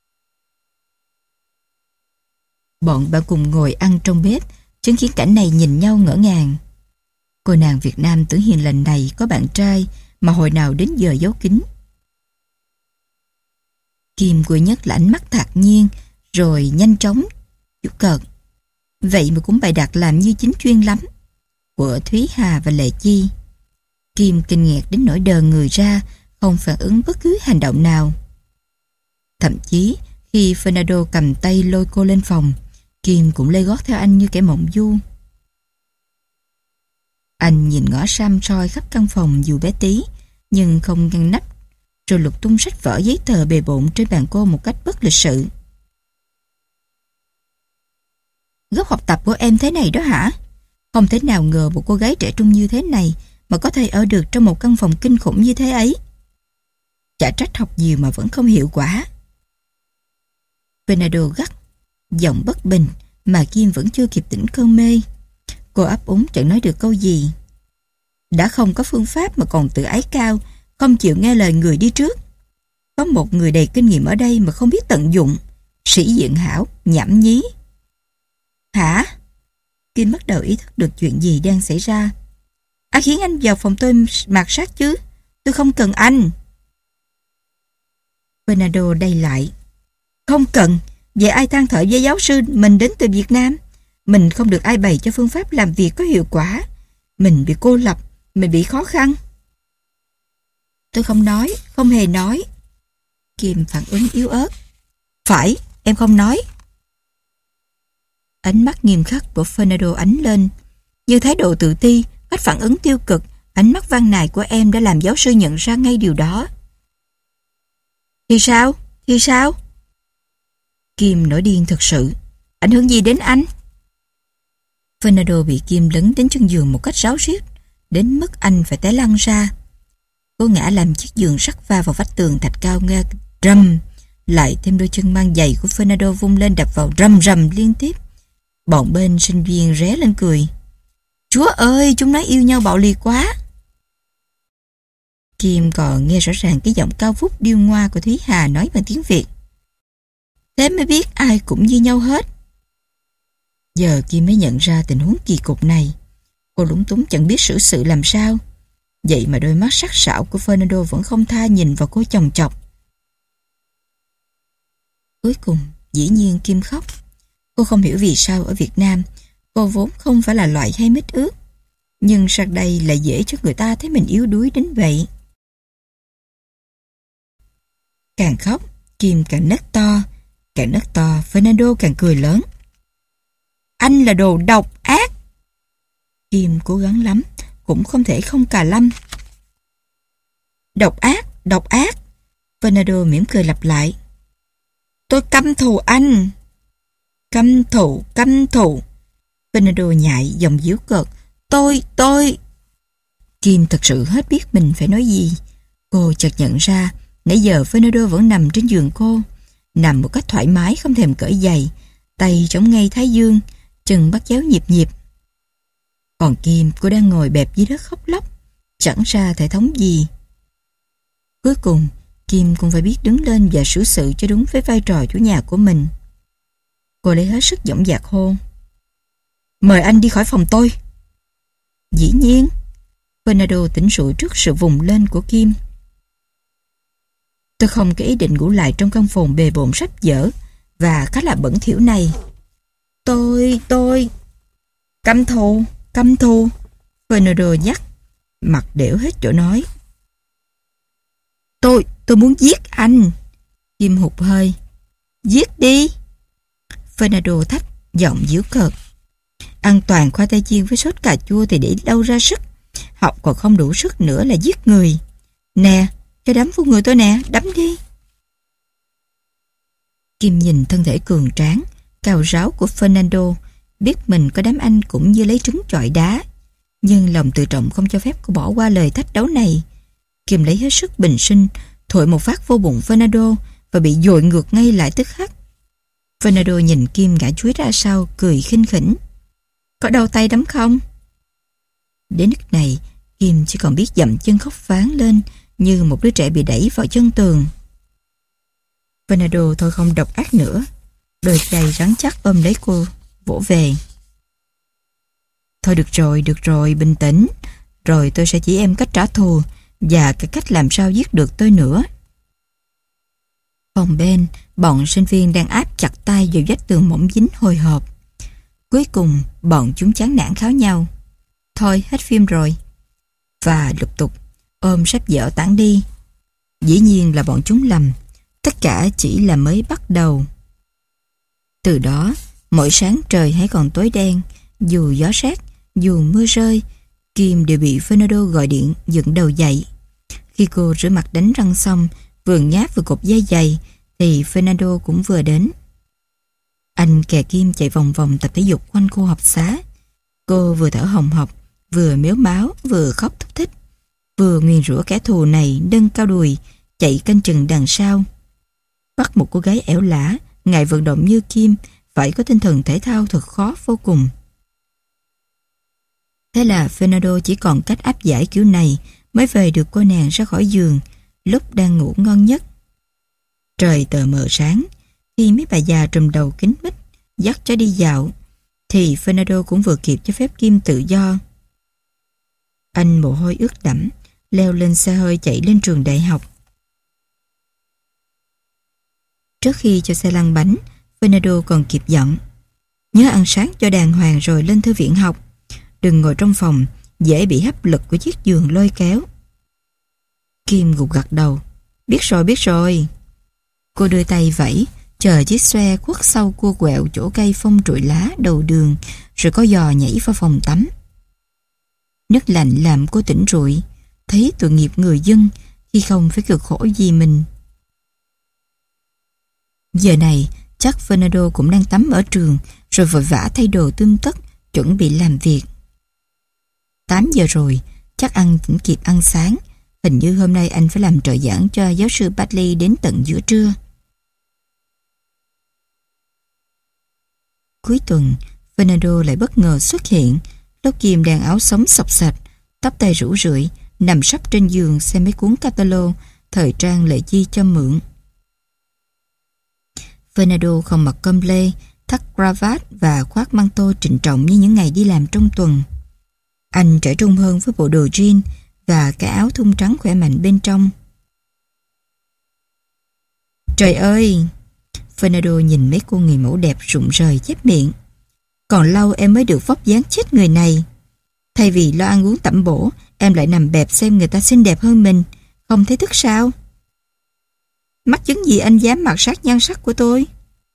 Bọn bạn cùng ngồi ăn trong bếp, chứng kiến cảnh này nhìn nhau ngỡ ngàng. Cô nàng Việt Nam tưởng hiền lành này có bạn trai mà hồi nào đến giờ giấu kín. Kim vừa nhấc là ánh mắt ngạc nhiên, rồi nhanh chóng chút cợt. Vậy mà cũng bày đặt làm như chính chuyên lắm. Của Thúy Hà và Lệ Chi. Kim kinh ngạc đến nỗi đờ người ra, không phản ứng bất cứ hành động nào. Thậm chí khi Fernando cầm tay lôi cô lên phòng, Kim cũng lê gót theo anh như kẻ mộng du. Anh nhìn ngó xăm soi khắp căn phòng dù bé tí, nhưng không ngăn nắp, rồi lục tung sách vở giấy tờ bề bộn trên bàn cô một cách bất lịch sự. Góc học tập của em thế này đó hả? Không thể nào ngờ một cô gái trẻ trung như thế này mà có thể ở được trong một căn phòng kinh khủng như thế ấy. Chả trách học nhiều mà vẫn không hiệu quả. Fernando gắt, giọng bất bình mà Kim vẫn chưa kịp tỉnh cơn mê. Cô ấp úng chẳng nói được câu gì. Đã không có phương pháp mà còn tự ái cao, không chịu nghe lời người đi trước. Có một người đầy kinh nghiệm ở đây mà không biết tận dụng. Sĩ diện hảo, nhảm nhí. Hả? Kim bắt đầu ý thức được chuyện gì đang xảy ra. Ai khiến anh vào phòng tôi mạt sát chứ? Tôi không cần anh. Fernando đầy lại. Không cần. Vậy ai than thở với giáo sư mình đến từ Việt Nam? Mình không được ai bày cho phương pháp làm việc có hiệu quả. Mình bị cô lập, Mình bị khó khăn. Tôi không nói, không hề nói. Kim phản ứng yếu ớt. Phải, em không nói. Ánh mắt nghiêm khắc của Fernando ánh lên. Như thái độ tự ti, cách phản ứng tiêu cực, ánh mắt van nài của em đã làm giáo sư nhận ra ngay điều đó. Thì sao? Thì sao? Kim nổi điên thật sự. Ảnh hưởng gì đến anh? Fernando bị Kim lấn đến chân giường một cách ráo riết, đến mức anh phải té lăn ra. Cô ngã làm chiếc giường sắt va vào vách tường thạch cao nghe rầm, lại thêm đôi chân mang giày của Fernando vung lên đập vào rầm rầm liên tiếp. Bọn bên sinh viên ré lên cười. Chúa ơi, chúng nó yêu nhau bạo liệt quá. Kim còn nghe rõ ràng cái giọng cao vút điêu ngoa của Thúy Hà nói bằng tiếng Việt. Thế mới biết ai cũng như nhau hết. Giờ Kim mới nhận ra tình huống kỳ cục này. Cô lúng túng chẳng biết xử sự làm sao. Vậy mà đôi mắt sắc sảo của Fernando vẫn không tha nhìn vào cô chòng chọc. Cuối cùng, dĩ nhiên Kim khóc. Cô không hiểu vì sao ở Việt Nam cô vốn không phải là loại hay mít ướt, nhưng sang đây lại dễ cho người ta thấy mình yếu đuối đến vậy. Càng khóc, Kim càng nấc to. Càng nấc to, Fernando càng cười lớn. Anh là đồ độc ác. Kim cố gắng lắm, cũng không thể không cà lâm. Độc ác, độc ác. Fernando mỉm cười lặp lại. Tôi căm thù anh. Căm thù, căm thù. Fernando nhại giọng giễu cợt. Tôi, tôi. Kim thật sự hết biết mình phải nói gì. Cô chợt nhận ra, nãy giờ Fernando vẫn nằm trên giường cô. Nằm một cách thoải mái không thèm cởi giày, tay chống ngay thái dương, chân bắt chéo nhịp nhịp. Còn Kim, cô đang ngồi bẹp dưới đất khóc lóc, chẳng ra thể thống gì. Cuối cùng, Kim cũng phải biết đứng lên và xử sự cho đúng với vai trò chủ nhà của mình. Cô lấy hết sức dõng dạc hô. Mời anh đi khỏi phòng tôi. Dĩ nhiên. Fernando tỉnh rượu trước sự vùng lên của Kim. Tôi không có ý định ngủ lại trong căn phòng bề bộn sách vở và khá là bẩn thỉu này. Tôi, tôi... Căm thù, căm thù. Fernando nhắc, mặt đểu hết chỗ nói. Tôi, tôi muốn giết anh. Kim hụt hơi. Giết đi. Fernando thách, giọng giễu cợt. Ăn toàn khoai tây chiên với sốt cà chua thì để đâu ra sức. Học còn không đủ sức nữa là giết người. Nè, cho đấm vô người tôi nè, đấm đi. Kim nhìn thân thể cường tráng, cao ráo của Fernando, biết mình có đám anh cũng như lấy trứng chọi đá. Nhưng lòng tự trọng không cho phép cô bỏ qua lời thách đấu này. Kim lấy hết sức bình sinh, thổi một phát vô bụng Fernando và bị dội ngược ngay lại tức khắc. Fernando nhìn Kim ngã chuối ra sau, cười khinh khỉnh. Có đau tay đấm không? Đến lúc này, Kim chỉ còn biết dậm chân khóc phán lên như một đứa trẻ bị đẩy vào chân tường. Fernando thôi không độc ác nữa. Đôi tay rắn chắc ôm lấy cô, vỗ về. Thôi được rồi, được rồi, bình tĩnh. Rồi tôi sẽ chỉ em cách trả thù và cái cách làm sao giết được tôi nữa. Phòng bên, bọn sinh viên đang áp chặt tay vào vách tường mỏng dính hồi hộp. Cuối cùng, bọn chúng chán nản kháo nhau. Thôi, hết phim rồi. Và lục tục, ôm sách vở tản đi. Dĩ nhiên là bọn chúng lầm. Tất cả chỉ là mới bắt đầu. Từ đó, mỗi sáng trời hãy còn tối đen, dù gió rét, dù mưa rơi, Kim đều bị Fernando gọi điện dựng đầu dậy. Khi cô rửa mặt đánh răng xong, vừa nháp vừa cột dây giày, thì Fernando cũng vừa đến. Anh kè Kim chạy vòng vòng tập thể dục quanh khu học xá. Cô vừa thở hồng hộc, vừa mếu máo, vừa khóc thúc thích, vừa nguyền rủa kẻ thù này nâng cao đùi, chạy canh chừng đằng sau. Bắt một cô gái ẻo lả, ngại vận động như Kim, phải có tinh thần thể thao thật khó vô cùng. Thế là Fernando chỉ còn cách áp giải kiểu này mới về được cô nàng ra khỏi giường lúc đang ngủ ngon nhất. Trời tờ mờ sáng, khi mấy bà già trùm đầu kín mít dắt cho đi dạo, thì Fernando cũng vừa kịp cho phép Kim tự do. Anh mồ hôi ướt đẫm, leo lên xe hơi chạy lên trường đại học. Trước khi cho xe lăn bánh, Fernando còn kịp dặn: nhớ ăn sáng cho đàng hoàng rồi lên thư viện học. Đừng ngồi trong phòng, dễ bị hấp lực của chiếc giường lôi kéo. Kim gục gật đầu. Biết rồi, biết rồi. Cô đưa tay vẫy, chờ chiếc xoe khuất sau cua quẹo chỗ cây phong trụi lá đầu đường, rồi có giò nhảy vào phòng tắm. Nước lạnh làm cô tỉnh rụi, thấy tội nghiệp người dân khi không phải cực khổ vì mình. Giờ này, chắc Fernando cũng đang tắm ở trường, rồi vội vã thay đồ tươm tất, chuẩn bị làm việc. tám giờ rồi, chắc ăn cũng kịp ăn sáng. Hình như hôm nay anh phải làm trợ giảng cho giáo sư Batley đến tận giữa trưa. Cuối tuần, Fernando lại bất ngờ xuất hiện, lúc Kim đang áo sống xộc xạch, tóc tai rũ rượi, nằm sấp trên giường xem mấy cuốn catalog thời trang Lệ Chi cho mượn. Fernando không mặc com lê, thắt cravat và khoác măng tô trịnh trọng như những ngày đi làm trong tuần. Anh trẻ trung hơn với bộ đồ jean và cái áo thun trắng khỏe mạnh bên trong. Trời ơi! Fernando nhìn mấy cô người mẫu đẹp rụng rời chép miệng. Còn lâu em mới được vóc dáng chết người này. Thay vì lo ăn uống tẩm bổ, em lại nằm bẹp xem người ta xinh đẹp hơn mình. Không thấy tức sao? Mắc chứng gì anh dám mặc sát nhan sắc của tôi?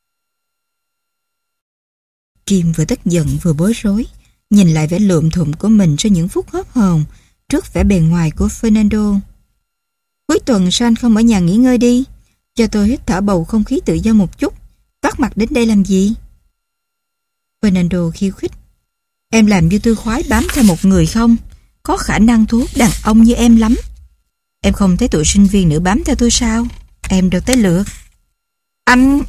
Kim vừa tức giận vừa bối rối, nhìn lại vẻ lượm thụm của mình sau những phút hớp hồn trước vẻ bề ngoài của Fernando. Cuối tuần sao anh không ở nhà nghỉ ngơi đi? Cho tôi hít thở bầu không khí tự do một chút. Vắt mặt đến đây làm gì? Fernando khiêu khích. Em làm như tôi khoái bám theo một người không? Có khả năng thu hút đàn ông như em lắm. Em không thấy tụi sinh viên nữ bám theo tôi sao? Em đâu tới lượt. Anh...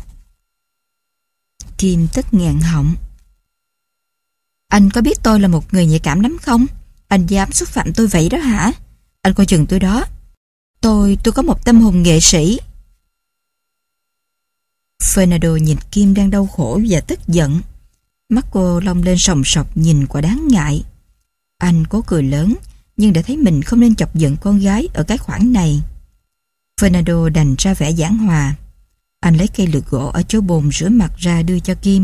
Kim tức nghẹn họng. Anh có biết tôi là một người nhạy cảm lắm không? Anh dám xúc phạm tôi vậy đó hả? Anh coi chừng tôi đó. Tôi, tôi có một tâm hồn nghệ sĩ. Fernando nhìn Kim đang đau khổ và tức giận. Mắt cô long lên sòng sọc nhìn quả đáng ngại. Anh cố cười lớn, nhưng đã thấy mình không nên chọc giận con gái ở cái khoản này. Fernando đành ra vẻ giảng hòa. Anh lấy cây lược gỗ ở chỗ bồn rửa mặt ra đưa cho Kim.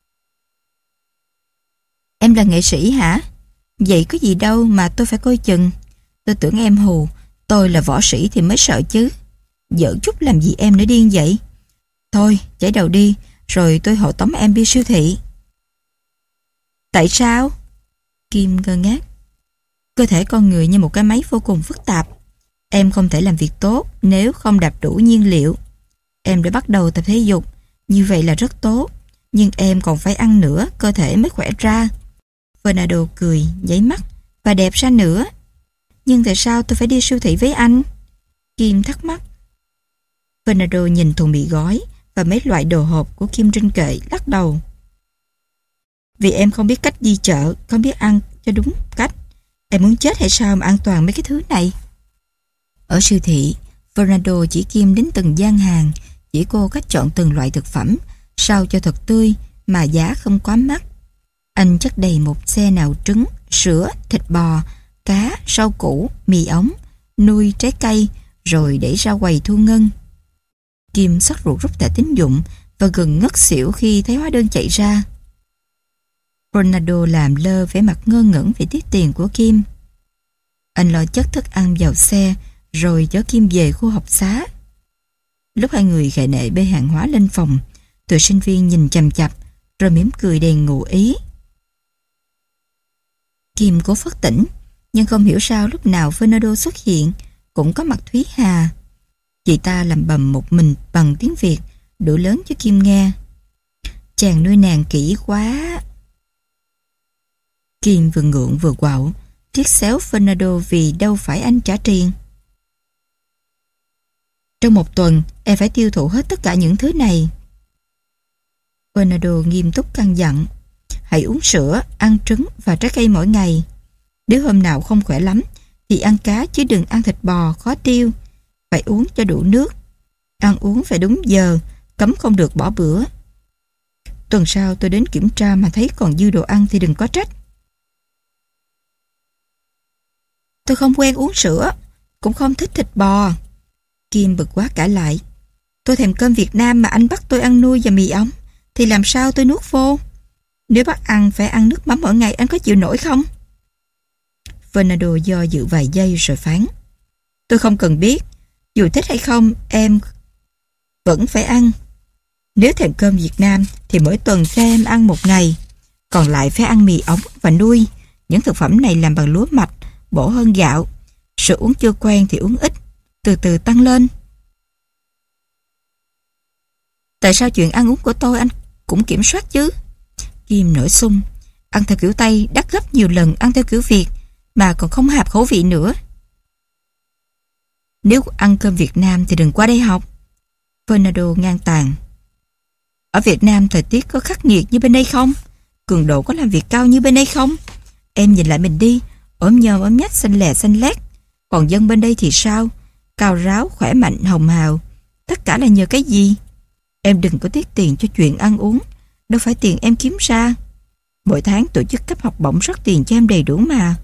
Em là nghệ sĩ hả? Vậy có gì đâu mà tôi phải coi chừng. Tôi tưởng em hù. Tôi là võ sĩ thì mới sợ chứ. Giỡn chút làm gì em nữa điên vậy? Thôi, chảy đầu đi, rồi tôi hộ tống em đi siêu thị. Tại sao? Kim ngơ ngác. Cơ thể con người như một cái máy vô cùng phức tạp. Em không thể làm việc tốt nếu không đạp đủ nhiên liệu. Em đã bắt đầu tập thể dục, như vậy là rất tốt. Nhưng em còn phải ăn nữa, cơ thể mới khỏe ra. Fernando cười, nháy mắt, và đẹp ra nữa. Nhưng tại sao tôi phải đi siêu thị với anh? Kim thắc mắc. Fernando nhìn thùng mì gói và mấy loại đồ hộp của Kim trên kệ, lắc đầu. Vì em không biết cách đi chợ, không biết ăn cho đúng cách. Em muốn chết hay sao mà an toàn mấy cái thứ này? Ở siêu thị, Fernando chỉ Kim đến từng gian hàng, chỉ cô cách chọn từng loại thực phẩm, sao cho thật tươi mà giá không quá mắc. Anh chất đầy một xe nào trứng, sữa, thịt bò, cá, rau củ, mì ống, nuôi, trái cây, rồi để ra quầy thu ngân. Kim xót ruột rút thẻ tín dụng và gần ngất xỉu khi thấy hóa đơn chạy ra. Ronaldo làm lơ vẻ mặt ngơ ngẩn về tiếc tiền của Kim. Anh lo chất thức ăn vào xe rồi chở Kim về khu học xá. Lúc hai người khệ nệ bê hàng hóa lên phòng, tụi sinh viên nhìn chằm chằm rồi mỉm cười đầy ngụ ý. Kim cố phất tỉnh, nhưng không hiểu sao lúc nào Fernando xuất hiện cũng có mặt Thúy Hà. Chị ta làm bầm một mình bằng tiếng Việt, đủ lớn cho Kim nghe. Chàng nuôi nàng kỹ quá. Kim vừa ngượng vừa quạo, triết xéo Fernando vì đâu phải anh trả tiền. Trong một tuần, em phải tiêu thụ hết tất cả những thứ này. Fernando nghiêm túc căn dặn. Hãy uống sữa, ăn trứng và trái cây mỗi ngày. Nếu hôm nào không khỏe lắm thì ăn cá chứ đừng ăn thịt bò, khó tiêu. Phải uống cho đủ nước. Ăn uống phải đúng giờ, cấm không được bỏ bữa. Tuần sau tôi đến kiểm tra mà thấy còn dư đồ ăn thì đừng có trách. Tôi không quen uống sữa, cũng không thích thịt bò. Kim bực quá cãi lại. Tôi thèm cơm Việt Nam mà anh bắt tôi ăn nuôi và mì ống, thì làm sao tôi nuốt vô? Nếu bắt ăn phải ăn nước mắm mỗi ngày, anh có chịu nổi không? Fernando do dự vài giây rồi phán. Tôi không cần biết. Dù thích hay không, em vẫn phải ăn. Nếu thèm cơm Việt Nam thì mỗi tuần cho em ăn một ngày. Còn lại phải ăn mì ống và nuôi. Những thực phẩm này làm bằng lúa mạch, bổ hơn gạo. Sự uống chưa quen thì uống ít, từ từ tăng lên. Tại sao chuyện ăn uống của tôi anh cũng kiểm soát chứ? Kim nổi sung. Ăn theo kiểu Tây đắt gấp nhiều lần ăn theo kiểu Việt, mà còn không hợp khẩu vị nữa. Nếu ăn cơm Việt Nam thì đừng qua đây học. Fernando ngang tàn. Ở Việt Nam thời tiết có khắc nghiệt như bên đây không? Cường độ có làm việc cao như bên đây không? Em nhìn lại mình đi, ốm nhom ốm nhách xanh lè xanh lét. Còn dân bên đây thì sao? Cao ráo, khỏe mạnh, hồng hào. Tất cả là nhờ cái gì? Em đừng có tiếc tiền cho chuyện ăn uống. Đâu phải tiền em kiếm ra. Mỗi tháng tổ chức cấp học bổng rót tiền cho em đầy đủ mà.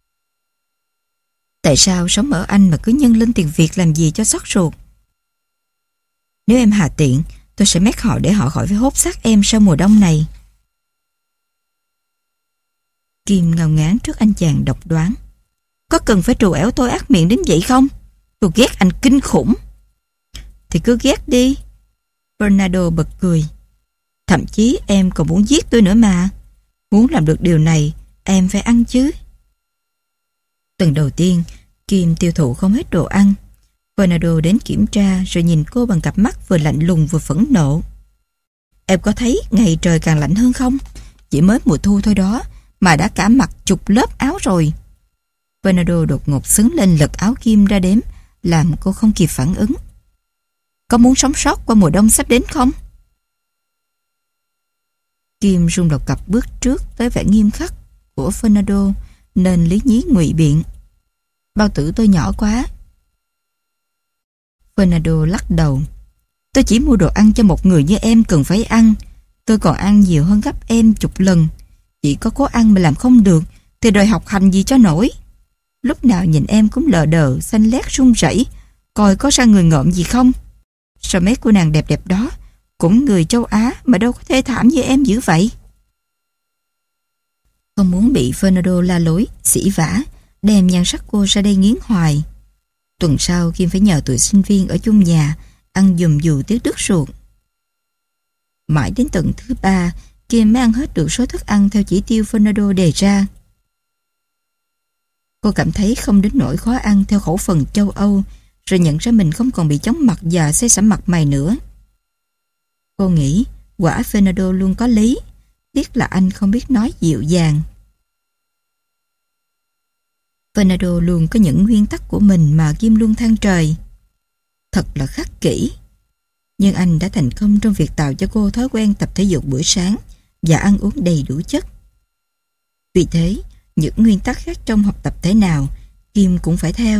Tại sao sống ở Anh mà cứ nhân lên tiền Việt làm gì cho xót ruột? Nếu em hà tiện, tôi sẽ mét họ để họ khỏi phải hốt xác em sau mùa đông này. Kim ngao ngán trước anh chàng độc đoán. Có cần phải trù ẻo tôi ác miệng đến vậy không? Tôi ghét anh kinh khủng. Thì cứ ghét đi. Fernando bật cười. Thậm chí em còn muốn giết tôi nữa mà. Muốn làm được điều này, em phải ăn chứ. Tuần đầu tiên, Kim tiêu thụ không hết đồ ăn. Fernando đến kiểm tra rồi nhìn cô bằng cặp mắt vừa lạnh lùng vừa phẫn nộ. Em có thấy ngày trời càng lạnh hơn không? Chỉ mới mùa thu thôi đó mà đã cả mặc chục lớp áo rồi. Fernando đột ngột xứng lên lật áo Kim ra đếm, làm cô không kịp phản ứng. Có muốn sống sót qua mùa đông sắp đến không? Kim rung lập cập bước trước tới vẻ nghiêm khắc của Fernando nên lý nhí ngụy biện. Bao tử tôi nhỏ quá. Fernando lắc đầu. Tôi chỉ mua đồ ăn cho một người như em cần phải ăn. Tôi còn ăn nhiều hơn gấp em chục lần. Chỉ có cố ăn mà làm không được thì đòi học hành gì cho nổi. Lúc nào nhìn em cũng lờ đờ, xanh lét run rẩy, coi có ra người ngợm gì không. Sao mấy cô nàng đẹp đẹp đó cũng người châu Á mà đâu có thê thảm như em dữ vậy. Không muốn bị Fernando la lối, sỉ vả, đem nhan sắc cô ra đây nghiến hoài. Tuần sau Kim phải nhờ tụi sinh viên ở chung nhà ăn giùm dù tiếc đứt ruột. Mãi đến tuần thứ ba, Kim mới ăn hết được số thức ăn theo chỉ tiêu Fernando đề ra. Cô cảm thấy không đến nỗi khó ăn theo khẩu phần châu Âu, rồi nhận ra mình không còn bị chóng mặt và xây xẩm mặt mày nữa. Cô nghĩ quả Fernando luôn có lý, tiếc là anh không biết nói dịu dàng. Fernando luôn có những nguyên tắc của mình mà Kim luôn than trời. Thật là khắc kỷ. Nhưng anh đã thành công trong việc tạo cho cô thói quen tập thể dục buổi sáng và ăn uống đầy đủ chất. Vì thế, những nguyên tắc khác trong học tập thể nào, Kim cũng phải theo.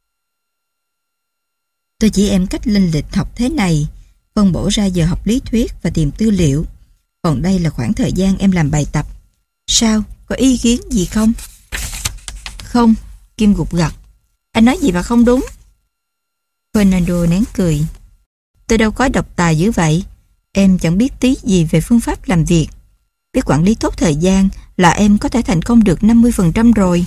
Tôi chỉ em cách lên lịch học thế này, phân bổ ra giờ học lý thuyết và tìm tư liệu. Còn đây là khoảng thời gian em làm bài tập. Sao? Có ý kiến gì không? Không, Kim gục gặt. Anh nói gì mà không đúng? Fernando nén cười. Tôi đâu có độc tài dữ vậy. Em chẳng biết tí gì về phương pháp làm việc. Biết quản lý tốt thời gian là em có thể thành công được năm mươi phần trăm rồi.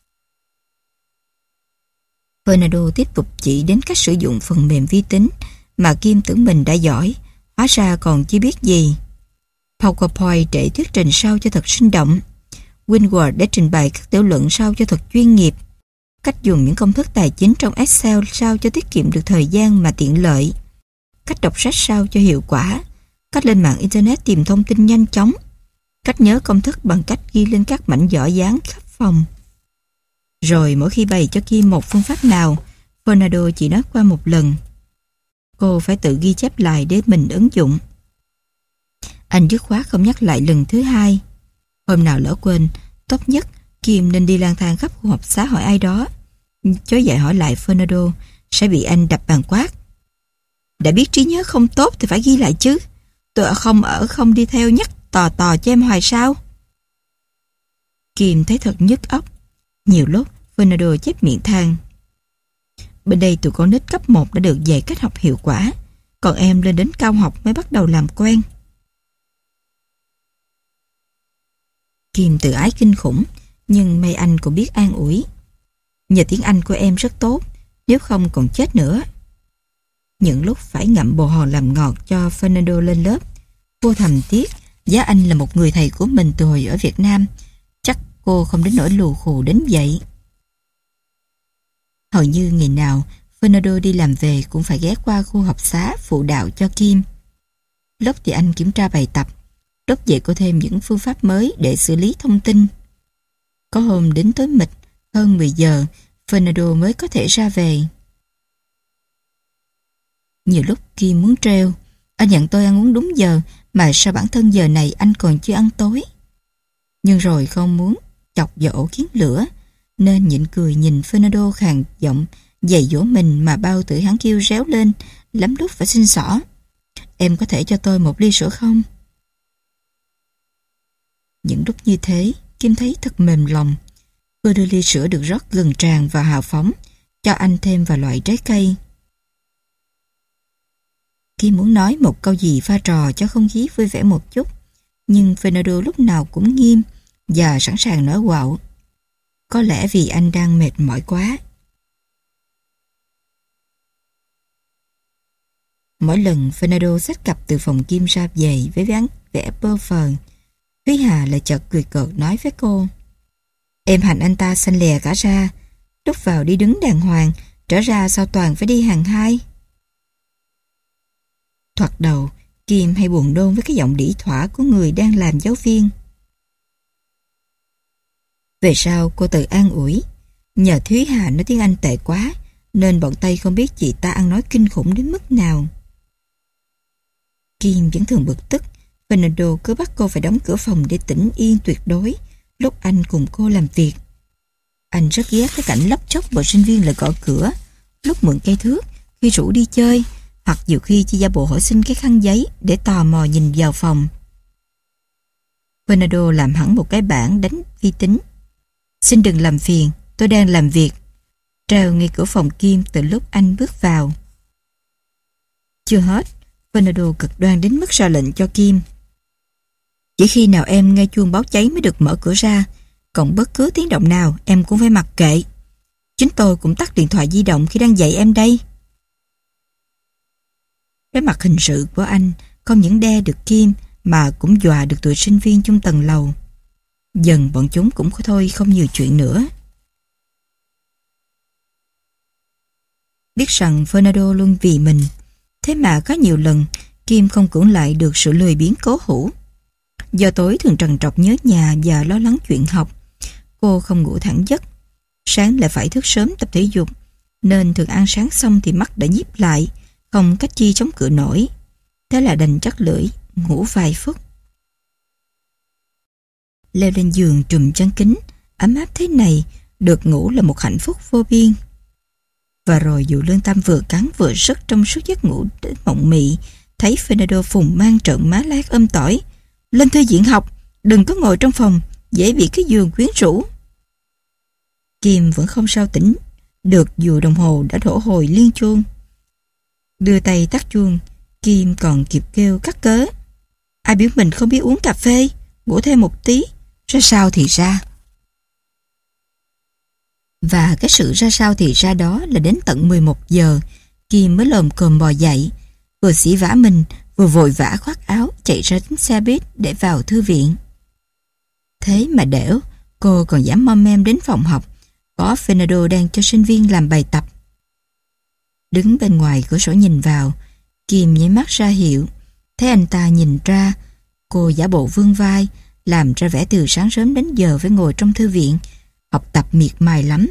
Fernando tiếp tục chỉ đến cách sử dụng phần mềm vi tính mà Kim tưởng mình đã giỏi, hóa ra còn chưa biết gì. PowerPoint để thuyết trình sao cho thật sinh động. WinWord để trình bày các tiểu luận sao cho thật chuyên nghiệp. Cách dùng những công thức tài chính trong Excel sao cho tiết kiệm được thời gian mà tiện lợi. Cách đọc sách sao cho hiệu quả. Cách lên mạng Internet tìm thông tin nhanh chóng. Cách nhớ công thức bằng cách ghi lên các mảnh giỏ dán khắp phòng. Rồi mỗi khi bày cho Kim một phương pháp nào, Fernando chỉ nói qua một lần. Cô phải tự ghi chép lại để mình ứng dụng. Anh dứt khoát không nhắc lại lần thứ hai. Hôm nào lỡ quên, tốt nhất Kim nên đi lang thang khắp khu học xá hỏi ai đó. Chớ dại hỏi lại Fernando sẽ bị anh đập bàn quát. Đã biết trí nhớ không tốt thì phải ghi lại chứ. Tôi ở không ở không đi theo nhắc tò tò cho em hoài sao? Kim thấy thật nhức óc. Nhiều lúc Fernando chép miệng than. Bên đây tụi con nít cấp một đã được dạy cách học hiệu quả, còn em lên đến cao học mới bắt đầu làm quen. Kim tự ái kinh khủng Nhưng may anh cũng biết an ủi. Nhờ tiếng Anh của em rất tốt, nếu không còn chết nữa. Những lúc phải ngậm bồ hòn làm ngọt cho Fernando lên lớp, cô thầm tiếc giá anh là một người thầy của mình từ hồi ở Việt Nam. Chắc cô không đến nỗi lù khù đến vậy. Hầu như ngày nào Fernando đi làm về cũng phải ghé qua khu học xá phụ đạo cho Kim. Lúc thì anh kiểm tra bài tập, lúc dạy cô thêm những phương pháp mới để xử lý thông tin. Có hôm đến tối mịt, hơn mười giờ, Fernando mới có thể ra về. Nhiều lúc Kim muốn trêu, anh nhận tôi ăn uống đúng giờ, mà sao bản thân giờ này anh còn chưa ăn tối. Nhưng rồi không muốn chọc vào ổ kiến lửa, nên nhịn cười nhìn Fernando khàn giọng dạy dỗ mình, mà bao tử hắn kêu réo lên, lắm lúc phải xin xỏ. Em có thể cho tôi một ly sữa không? Những lúc như thế, Kim thấy thật mềm lòng. Cô đưa ly sữa được rót gần tràn và hào phóng, cho anh thêm vài loại trái cây. Kim muốn nói một câu gì pha trò cho không khí vui vẻ một chút, nhưng Fernando lúc nào cũng nghiêm và sẵn sàng nói quạo. Có lẽ vì anh đang mệt mỏi quá. Mỗi lần Fernando xách cặp từ phòng Kim ra về với ván vẻ bơ phờ, Thúy Hà lại chợt cười cợt nói với cô: Em hành anh ta xanh lè cả ra, lúc vào đi đứng đàng hoàng, trở ra sao toàn phải đi hàng hai. Thoạt đầu, Kim hay buồn đôn với cái giọng đĩ thỏa của người đang làm giáo viên. Về sau cô tự an ủi, nhờ Thúy Hà nói tiếng Anh tệ quá, nên bọn Tây không biết chị ta ăn nói kinh khủng đến mức nào. Kim vẫn thường bực tức, Fernando cứ bắt cô phải đóng cửa phòng để tĩnh yên tuyệt đối lúc anh cùng cô làm việc. Anh rất ghét cái cảnh lóc chóc bọn sinh viên lại gõ cửa, lúc mượn cây thước, khi rủ đi chơi, hoặc nhiều khi chỉ giả bộ hỏi xin cái khăn giấy để tò mò nhìn vào phòng. Fernando làm hẳn một cái bảng đánh vi tính: Xin đừng làm phiền, tôi đang làm việc, treo ngay cửa phòng Kim từ lúc anh bước vào. Chưa hết, Fernando cực đoan đến mức ra lệnh cho Kim: Chỉ khi nào em nghe chuông báo cháy mới được mở cửa ra, còn bất cứ tiếng động nào em cũng phải mặc kệ. Chính tôi cũng tắt điện thoại di động khi đang dạy em đây. Cái mặt hình sự của anh không những đe được Kim mà cũng dọa được tụi sinh viên chung tầng lầu. Dần bọn chúng cũng thôi không nhiều chuyện nữa. Biết rằng Fernando luôn vì mình, thế mà có nhiều lần Kim không cưỡng lại được sự lười biếng cố hữu. Do tối thường trằn trọc nhớ nhà và lo lắng chuyện học, cô không ngủ thẳng giấc. Sáng lại phải thức sớm tập thể dục, nên thường ăn sáng xong thì mắt đã nhíp lại, không cách chi chống cự nổi. Thế là đành chắc lưỡi ngủ vài phút. Leo lên giường trùm chăn kín ấm áp thế này, được ngủ là một hạnh phúc vô biên. Và rồi dù lương tâm vừa cắn vừa rất trong suốt giấc ngủ đến mộng mị, thấy Fernando phùng mang trợn má lát ôm tỏi: Lên thư viện học, đừng có ngồi trong phòng, dễ bị cái giường quyến rũ. Kim vẫn không sao tỉnh được dù đồng hồ đã đổ hồi liên chuông. Đưa tay tắt chuông, Kim còn kịp kêu cắt cớ: Ai biểu mình không biết uống cà phê, ngủ thêm một tí, ra sao thì ra. Và cái sự ra sao thì ra đó là đến tận mười một giờ, Kim mới lồm cồm bò dậy, vừa xỉ vả mình, vừa vội vã khoác áo chạy ra đến xe buýt để vào thư viện. Thế mà đểu, cô còn dám mom mem đến phòng học, có Fernando đang cho sinh viên làm bài tập. Đứng bên ngoài cửa sổ nhìn vào, Kim nháy mắt ra hiệu. Thấy anh ta nhìn ra, cô giả bộ vươn vai, làm ra vẻ từ sáng sớm đến giờ phải ngồi trong thư viện, học tập miệt mài lắm.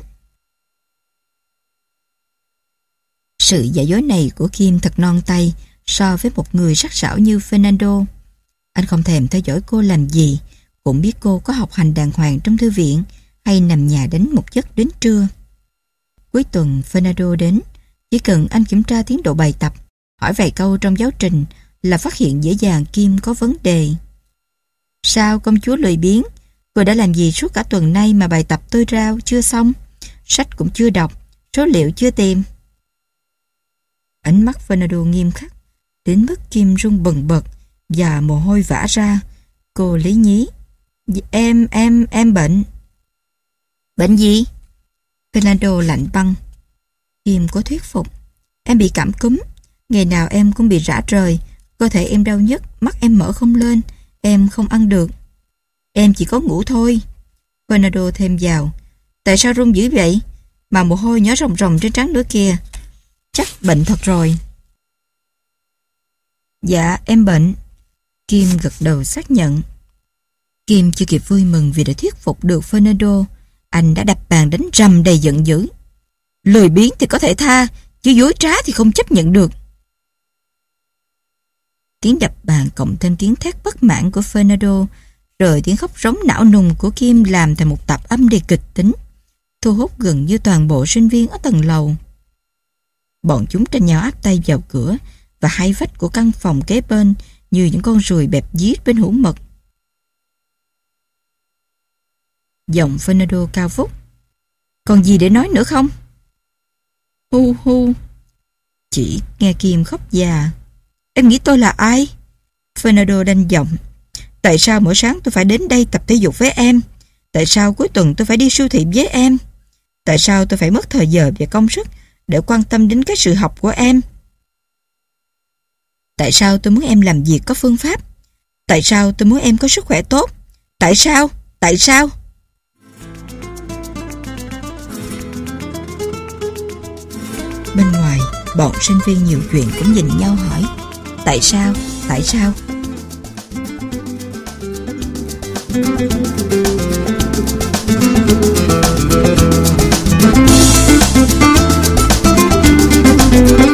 Sự giả dối này của Kim thật non tay so với một người sắc sảo như Fernando. Anh không thèm theo dõi cô làm gì, cũng biết cô có học hành đàng hoàng trong thư viện hay nằm nhà đánh một giấc đến trưa. Cuối tuần Fernando đến, chỉ cần anh kiểm tra tiến độ bài tập, hỏi vài câu trong giáo trình là phát hiện dễ dàng Kim có vấn đề. Sao công chúa lười biếng, cô đã làm gì suốt cả tuần nay mà bài tập tôi rao chưa xong, sách cũng chưa đọc, số liệu chưa tìm. Ánh mắt Fernando nghiêm khắc đến mức Kim run bần bật và mồ hôi vã ra. Cô lý nhí: Em, em, em bệnh. Bệnh gì? Fernando lạnh băng. Kim có thuyết phục. Em bị cảm cúm. Ngày nào em cũng bị rã rời. Cơ thể em đau nhức, mắt em mở không lên. Em không ăn được. Em chỉ có ngủ thôi. Fernando thêm vào. Tại sao run dữ vậy? Mà mồ hôi nhỏ ròng ròng trên trán nữa kìa. Chắc bệnh thật rồi. Dạ, em bệnh. Kim gật đầu xác nhận. Kim chưa kịp vui mừng vì đã thuyết phục được Fernando. Anh đã đập bàn đánh rầm đầy giận dữ. Lười biếng thì có thể tha, chứ dối trá thì không chấp nhận được. Tiếng đập bàn cộng thêm tiếng thét bất mãn của Fernando, rồi tiếng khóc rống não nùng của Kim làm thành một tạp âm đầy kịch tính, thu hút gần như toàn bộ sinh viên ở tầng lầu. Bọn chúng tranh nhau áp tay vào cửa và hai vách của căn phòng kế bên như những con ruồi bẹp dít bên hũ mật. Giọng Fernando cao vút. Còn gì để nói nữa không? Hu hu. Chỉ nghe Kim khóc già. Em nghĩ tôi là ai? Fernando đanh giọng. Tại sao mỗi sáng tôi phải đến đây tập thể dục với em? Tại sao cuối tuần tôi phải đi siêu thị với em? Tại sao tôi phải mất thời giờ và công sức để quan tâm đến cái sự học của em? Tại sao tôi muốn em làm việc có phương pháp? Tại sao tôi muốn em có sức khỏe tốt? Tại sao? Tại sao? Bên ngoài, bọn sinh viên nhiều chuyện cũng nhìn nhau hỏi. Tại sao? Tại sao? Thank you.